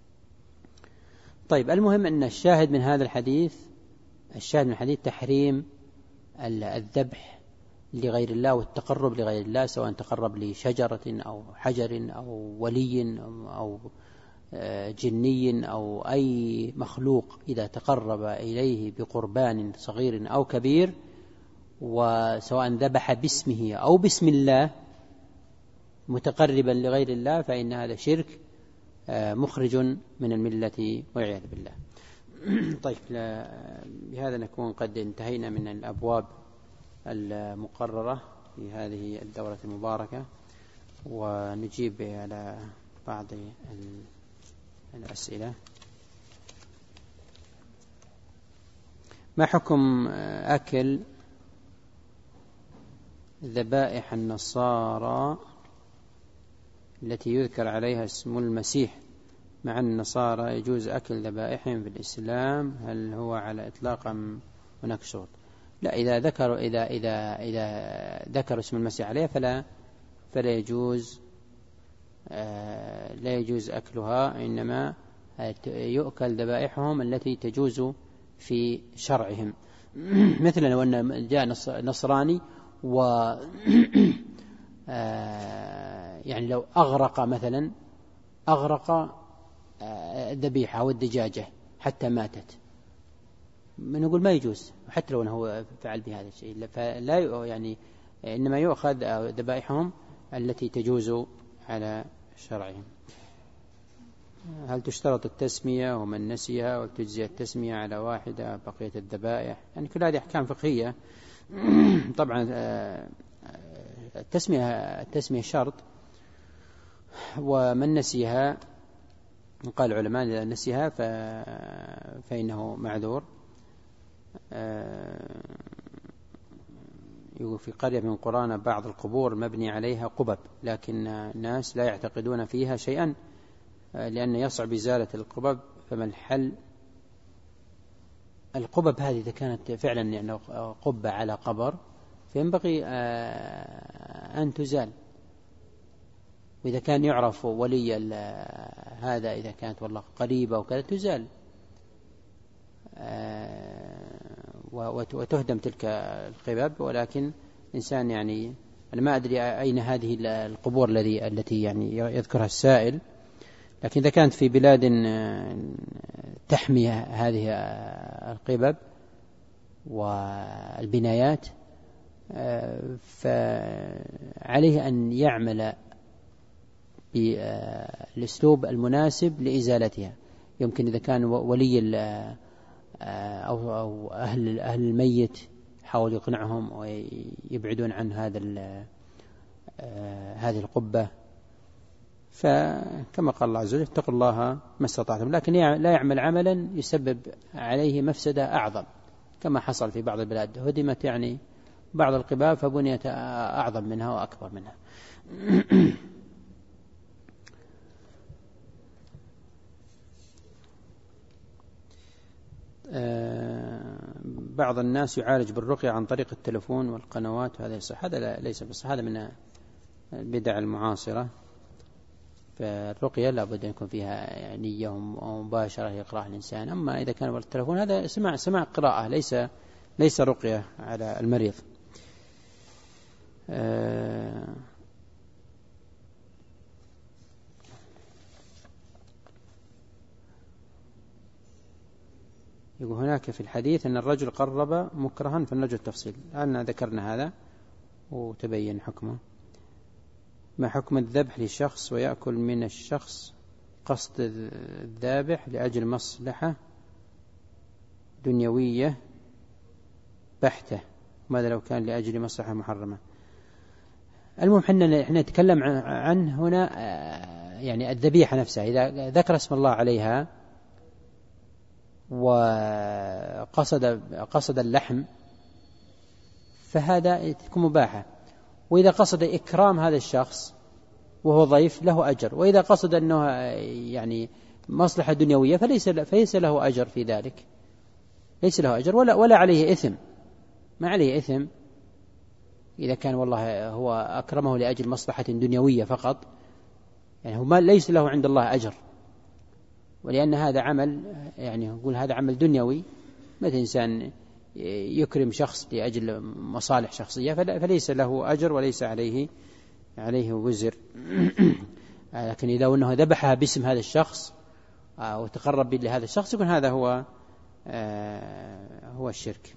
طيب المهم أن الشاهد من هذا الحديث، الشاهد من الحديث تحريم الذبح لغير الله والتقرب لغير الله، سواء تقرب لشجرة أو حجر أو ولي أو جني أو أي مخلوق، إذا تقرب إليه بقربان صغير أو كبير، وسواء ذبح باسمه أو باسم الله متقربا لغير الله، فإن هذا شرك مخرج من الملة والعياذ بالله. طيب بهذا نكون قد انتهينا من الأبواب المقررة في هذه الدورة المباركة، ونجيب على بعض الأسئلة. ما حكم أكل ذبائح النصارى التي يذكر عليها اسم المسيح، مع أن النصارى يجوز أكل ذبائحهم في الإسلام، هل هو على إطلاق أم هناك شروط؟ لا، إذا ذكروا إذا إذا إذا ذكروا اسم المسيح عليها فلا فلا يجوز آه لا يجوز أكلها، إنما يؤكل ذبائحهم التي تجوز في شرعهم. مثلا لو أن جاء نصراني و آه يعني لو أغرق مثلا أغرق الذبيحة أو الدجاجة حتى ماتت، نقول ما يجوز حتى لو أنه فعل بهذا الشيء، فلا يعني إنما يؤخذ ذبائحهم التي تجوز على شرعهم. هل تشترط التسمية ومن نسيها وتجزي التسمية على واحدة بقية الذبائح؟ يعني كل هذه أحكام فقهية. طبعا التسمية التسمية شرط، ومن نسيها قال العلماء إذا نسيها فإنه معذور. يقول في قرية من قرانا بعض القبور مبني عليها قبب، لكن الناس لا يعتقدون فيها شيئا لأن يصعب إزالة القبب، فما الحل؟ القبب هذه إذا كانت فعلا يعني قبة على قبر فينبغي أن تزال، وإذا كان يعرف ولي هذا إذا كانت والله قريبة وكذا تزال وتهدم تلك القبب. ولكن إنسان يعني أنا ما أدري أين هذه القبور الذي التي يعني يذكرها السائل، لكن إذا كانت في بلاد تحمي هذه القبب والبنايات فعليه أن يعمل بالأسلوب المناسب لإزالتها. يمكن إذا كان ولي أو أهل أهل الميت حاول يقنعهم ويبعدون عن هذا هذه القبة، فكما قال الله عز وجل اتقوا الله ما استطعتم، لكن لا يعمل عملا يسبب عليه مفسدة أعظم، كما حصل في بعض البلاد هدمت يعني بعض القباب فبنيت أعظم منها وأكبر منها. بعض الناس يعالج بالرقية عن طريق التلفون والقنوات، وهذا يصح؟ هذا ليس بس، هذا من البدع المعاصرة. فالرقية لابد أن يكون فيها نية ومباشرة يقرأها الإنسان، أما إذا كان بالتلفون هذا سماع سماع قراءة، ليس ليس رقية على المريض. يقول هناك في الحديث أن الرجل قرب مكرها فلنرجو التفصيل، أنا ذكرنا هذا وتبين حكمه. ما حكم الذبح لشخص ويأكل من الشخص قصد الذابح لأجل مصلحة دنيوية بحتة، ماذا لو كان لأجل مصلحة محرمة؟ المهم حنا احنا نتكلم عن هنا يعني الذبيحة نفسها، إذا ذكر اسم الله عليها وقصد قصد اللحم فهذا تكون مباحة، وإذا قصد إكرام هذا الشخص وهو ضيف له أجر، وإذا قصد أنه يعني مصلحة دنيوية فليس فليس له أجر في ذلك، ليس له أجر ولا ولا عليه إثم، ما عليه إثم إذا كان والله هو أكرمه لأجل مصلحة دنيوية فقط، يعني هو ما ليس له عند الله أجر، ولأن هذا عمل يعني نقول هذا عمل دنيوي، مثل إنسان يكرم شخص لأجل مصالح شخصية فليس له أجر وليس عليه عليه وزر. لكن إذا أنه ذبحها باسم هذا الشخص وتقرب لهذا الشخص يكون هذا هو هو الشرك.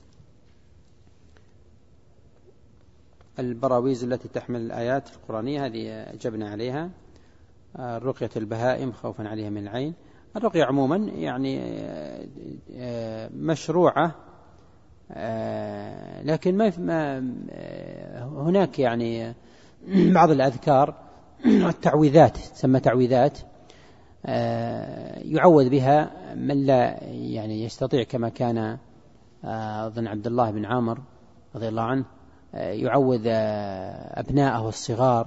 البراويز التي تحمل الآيات القرآنية هذه أجبنا عليها. الرقية البهائم خوفا عليها من العين، الرقية عموما يعني مشروعة، لكن ما هناك يعني بعض الأذكار والتعويذات تسمى تعويذات يعوذ بها من لا يعني يستطيع، كما كان أظن عبد الله بن عامر رضي الله عنه يعوذ أبناءه الصغار: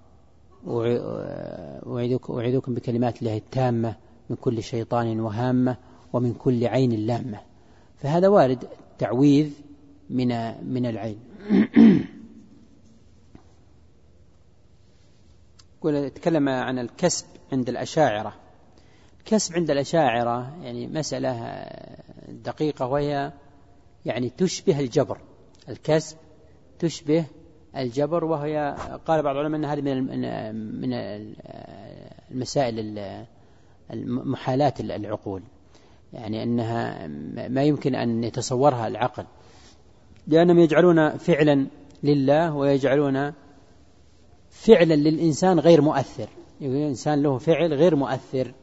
أعيذكم بكلمات الله التامة من كل شيطان وهامة ومن كل عين لامة. فهذا وارد تعويذ من من العين. تكلم عن الكسب عند الأشاعرة. الكسب عند الأشاعرة يعني مسألة دقيقة، وهي يعني تشبه الجبر. الكسب تشبه الجبر، وهي قال بعض العلماء أن هذه من من المسائل المحالات العقول، يعني أنها ما يمكن أن يتصورها العقل، لأنهم يجعلون فعلا لله ويجعلون فعلا للإنسان غير مؤثر. يقول الإنسان له فعل غير مؤثر،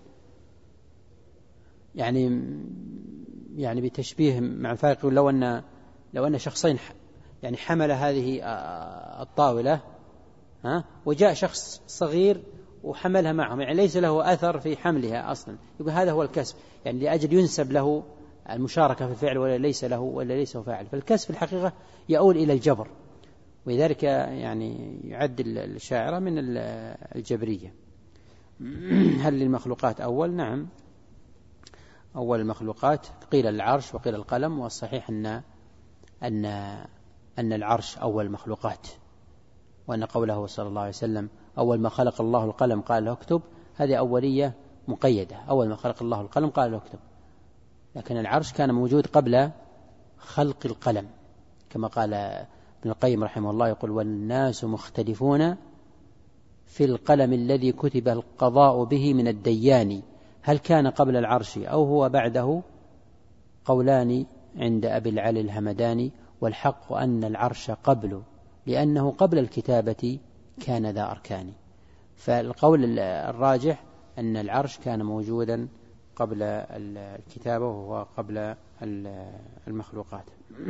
يعني يعني بتشبيه مع الفارق. يقول لو أن لو أن شخصين يعني حمل هذه الطاولة ها وجاء شخص صغير وحملها معهم، يعني ليس له أثر في حملها أصلا، يقول هذا هو الكسب، يعني لأجل ينسب له المشاركة في الفعل ولا ليس له ولا ليس هو فاعل. فالكسب في الحقيقة يؤول إلى الجبر، ولذلك يعني يعد الشاعرة من الجبرية. هل للمخلوقات أول؟ نعم، أول المخلوقات قيل العرش وقيل القلم، والصحيح أن أن أن العرش أول المخلوقات، وأن قوله صلى الله عليه وسلم: أول ما خلق الله القلم قال له اكتب، هذه أولية مقيدة، أول ما خلق الله القلم قال له اكتب. لكن العرش كان موجود قبل خلق القلم، كما قال ابن القيم رحمه الله، يقول: والناس مختلفون في القلم الذي كتب القضاء به من الديان، هل كان قبل العرش أو هو بعده؟ قولان عند أبي العلي الهمداني، والحق أن العرش قبل، لأنه قبل الكتابة كان ذا أركان. فالقول الراجح أن العرش كان موجودا قبل الكتابة، وهو قبل المخلوقات.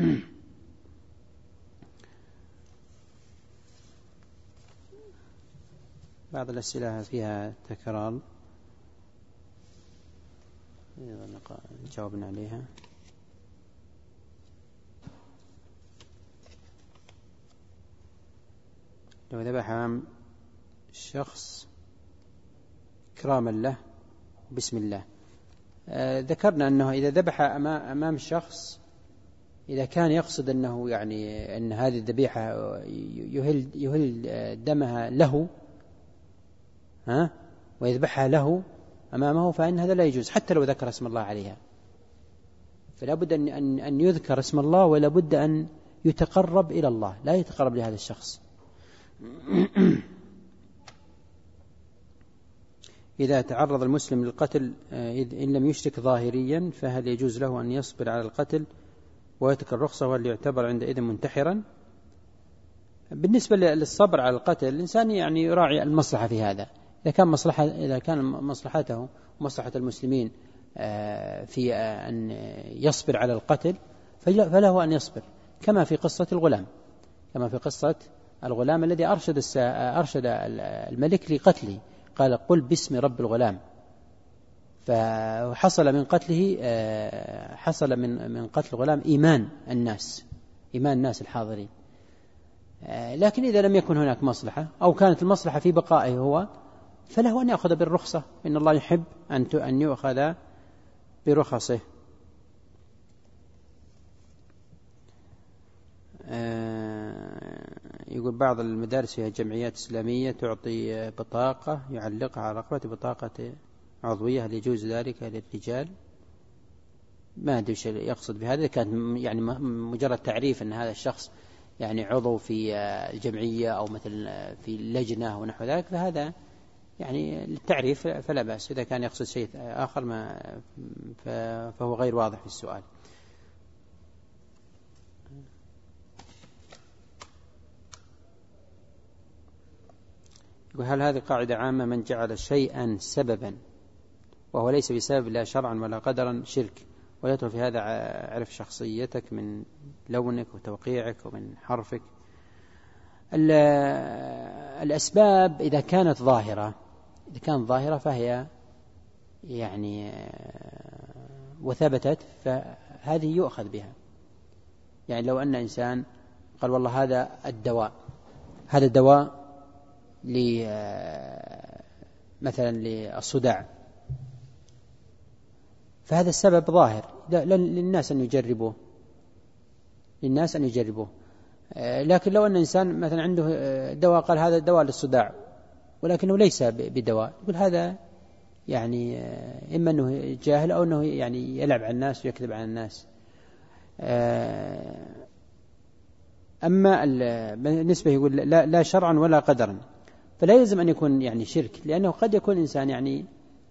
بعض الأسئلة فيها تكرار جاوبنا عليها. لو ذبح أمام شخص إكراما له بسم الله، آه ذكرنا أنه إذا ذبح أمام شخص، إذا كان يقصد أنه يعني أن هذه الذبيحة يهل, يهل دمها له ها ويذبحها له أمامه، فإن هذا لا يجوز حتى لو ذكر اسم الله عليها. فلا بد أن, أن, أن يذكر اسم الله، ولا بد أن يتقرب إلى الله، لا يتقرب لهذا الشخص. إذا تعرض المسلم للقتل إن لم يشرك ظاهريا، فهل يجوز له أن يصبر على القتل ويترك الرخصة، وهل يعتبر عندئذ منتحرا؟ بالنسبة للصبر على القتل، الإنسان يعني يراعي المصلحة في هذا. إذا كان مصلحة إذا كان مصلحته ومصلحة المسلمين في أن يصبر على القتل، فله أن يصبر، كما في قصة الغلام كما في قصة الغلام الذي أرشد أرشد الملك لقتله، قال: قل باسم رب الغلام. فحصل من قتله حصل من من قتل الغلام إيمان الناس إيمان الناس الحاضرين. لكن إذا لم يكن هناك مصلحة، أو كانت المصلحة في بقائه هو، فله أن يأخذ بالرخصة، إن الله يحب أن يؤخذ برخصه. يقول: بعض المدارس فيها جمعيات إسلامية تعطي بطاقة يعلقها على رقبته، بطاقة عضوية، هل يجوز ذلك للرجال؟ ما أدري وش يقصد بهذا، كان يعني مجرد تعريف أن هذا الشخص يعني عضو في الجمعية أو مثلا في اللجنة ونحو ذلك، فهذا يعني للتعريف فلا بأس. إذا كان يقصد شيء آخر ما فهو غير واضح في السؤال. هل هذه قاعدة عامة: من جعل شيئا سببا وهو ليس بسبب لا شرعا ولا قدرا شرك؟ ويدخل في هذا عرف شخصيتك من لونك وتوقيعك ومن حرفك. الأسباب إذا كانت ظاهرة إذا كانت ظاهرة فهي يعني وثبتت، فهذه يؤخذ بها. يعني لو أن إنسان قال والله هذا الدواء هذا الدواء مثلا للصداع، فهذا السبب ظاهر للناس أن يجربوه للناس أن يجربوه لكن لو أن إنسان مثلا عنده دواء قال هذا الدواء للصداع ولكنه ليس بدواء، يقول هذا يعني إما أنه جاهل أو أنه يعني يلعب على الناس ويكذب على الناس. أما بالنسبة يقول لا, لا شرعا ولا قدرا، فلا يلزم أن يكون يعني شرك، لأنه قد يكون إنسان يعني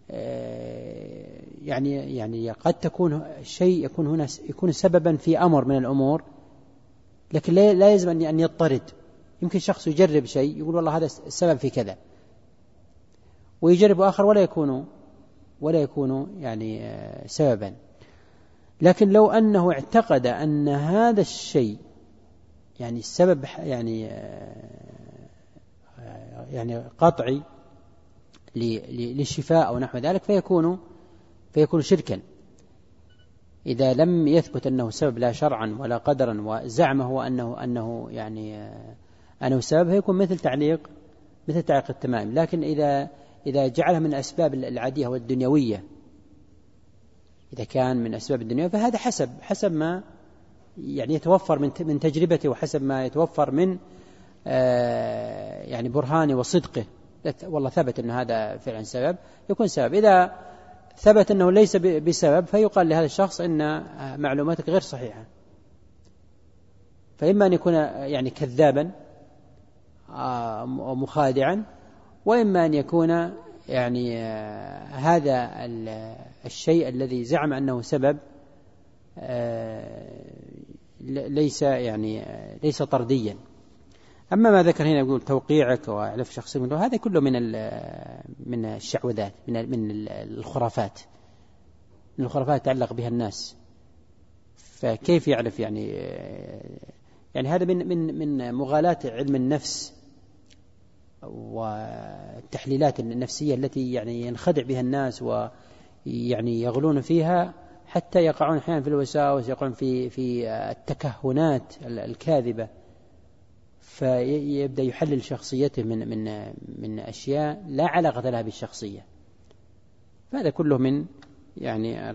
يعني يعني قد تكون شيء يكون هنا يكون سببا في أمر من الأمور، لكن لا يلزم أن يضطرد. يمكن شخص يجرب شيء يقول والله هذا السبب في كذا، ويجرب آخر ولا يكون ولا يكون يعني سببا. لكن لو أنه اعتقد أن هذا الشيء يعني السبب يعني يعني قطعي للشفاء أو نحو ذلك فيكون فيكون شركا. إذا لم يثبت أنه سبب لا شرعا ولا قدرا وزعمه هو أنه أنه يعني أنه سبب، يكون مثل تعليق مثل تعليق التمائم. لكن إذا إذا جعلها من الأسباب العادية والدنيوية، إذا كان من أسباب الدنيا فهذا حسب حسب ما يعني يتوفر من من تجربته وحسب ما يتوفر من آه يعني برهانه وصدقه. والله ثبت أن هذا فعلا سبب يكون سبب. إذا ثبت أنه ليس بسبب فيقال لهذا الشخص إن معلوماتك غير صحيحة، فإما أن يكون يعني كذابا آه مخادعا، وإما أن يكون يعني آه هذا الشيء الذي زعم أنه سبب آه ليس يعني آه ليس طرديا. أما ما ذكر هنا يقول توقيعك وإعلاف شخصي منه، هذا كله من من الشعوذات، من من الخرافات من الخرافات تعلق بها الناس. فكيف يعرف يعني يعني هذا من من من مغالاة علم النفس والتحليلات النفسية التي يعني ينخدع بها الناس ويعني يغلون فيها حتى يقعون أحيانا في الوساوس، يقعون في في التكهنات الكاذبة، فيبدأ يحلل شخصيته من من من أشياء لا علاقة لها بالشخصية. فهذا كله من يعني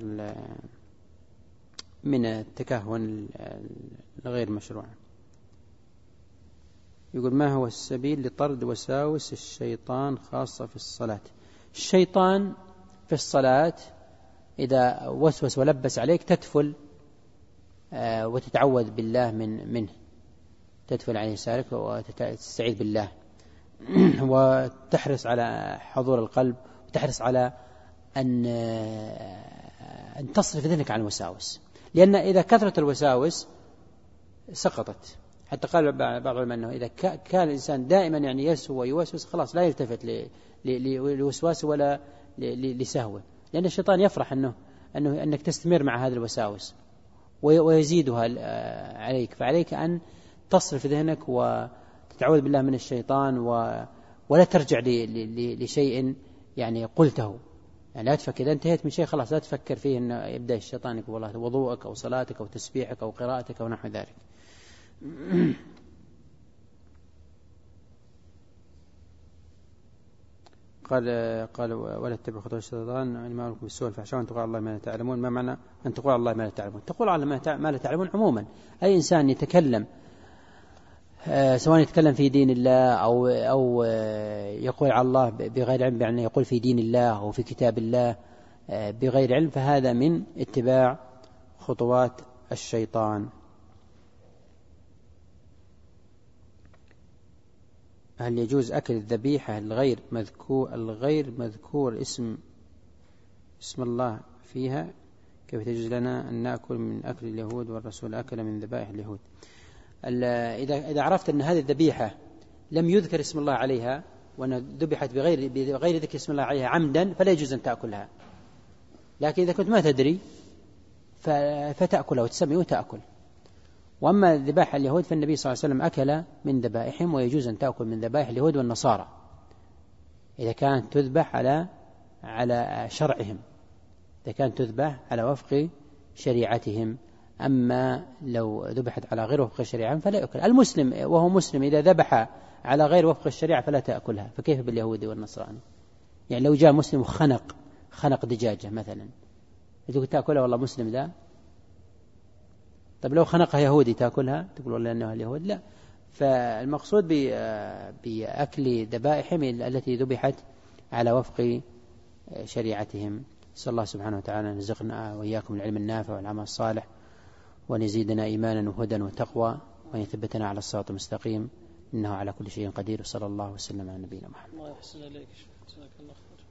من التكهن الغير مشروع. يقول ما هو السبيل لطرد وساوس الشيطان خاصة في الصلاة؟ الشيطان في الصلاة إذا وسوس ولبس عليك تتفل وتتعوذ بالله من منه، تدفل عن يسارك وتستعيذ بالله وتحرص على حضور القلب، وتحرص على أن أن تصرف ذهنك عن الوساوس، لأن إذا كثرت الوساوس سقطت. حتى قال بعض العلماء أنه إذا كان الإنسان دائما يعني يسهو ويوسوس خلاص لا يلتفت لوسواس ولا لسهوه، لأن الشيطان يفرح أنه أنه أنك تستمر مع هذه الوساوس ويزيدها عليك. فعليك أن تصرف ذهنك وتتعوذ بالله من الشيطان ولا ترجع لشيء يعني قلته. يعني لا تفكر إذا انتهيت من شيء خلاص لا تفكر فيه أنه يبدأ الشيطان يقول والله وضوءك أو صلاتك أو تسبيحك أو قراءتك أو نحو ذلك. قال قال ولا تتبعوا خطوات الشيطان إنما يأمركم بالسوء والفحشاء وأن تقولوا على الله ما لا تعلمون. ما معنى أن تقول على الله ما لا تعلمون؟ تقول على ما لا تعلمون عموما. أي إنسان يتكلم سواء يتكلم في دين الله أو أو يقول على الله بغير علم، يعني يقول في دين الله أو في كتاب الله بغير علم، فهذا من اتباع خطوات الشيطان. هل يجوز أكل الذبيحة الغير مذكور الغير مذكور اسم اسم الله فيها؟ كيف تجوز لنا أن نأكل من أكل اليهود والرسول أكل من ذبائح اليهود؟ إذا إذا عرفت أن هذه الذبيحة لم يذكر اسم الله عليها وأن ذبحت بغير بغير ذكر اسم الله عليها عمدا فلا يجوز أن تأكلها. لكن إذا كنت ما تدري فتأكلها وتسمي وتأكل. وأما ذبائح اليهود فالنبي صلى الله عليه وسلم أكل من ذبائحهم، ويجوز أن تأكل من ذبائح اليهود والنصارى إذا كانت تذبح على على شرعهم، إذا كانت تذبح على وفق شريعتهم. أما لو ذبحت على غير وفق الشريعة فلا يأكل. المسلم وهو مسلم إذا ذبح على غير وفق الشريعة فلا تأكلها، فكيف باليهودي والنصراني؟ يعني لو جاء مسلم وخنق خنق دجاجة مثلا تقول تأكلها والله مسلم ذا؟ طب لو خنقها يهودي تأكلها؟ تقول والله أنها اليهود؟ لا. فالمقصود بأكل ذبائحهم التي ذبحت على وفق شريعتهم. صلى الله سبحانه وتعالى أن يرزقنا وإياكم العلم النافع والعمل الصالح، وأن يزيدنا إيمانا وهدى وتقوى، وأن يثبتنا على الصراط المستقيم، إنه على كل شيء قدير. صلى الله وسلم على نبينا محمد. الله يحسن إليك. جزاك الله خير.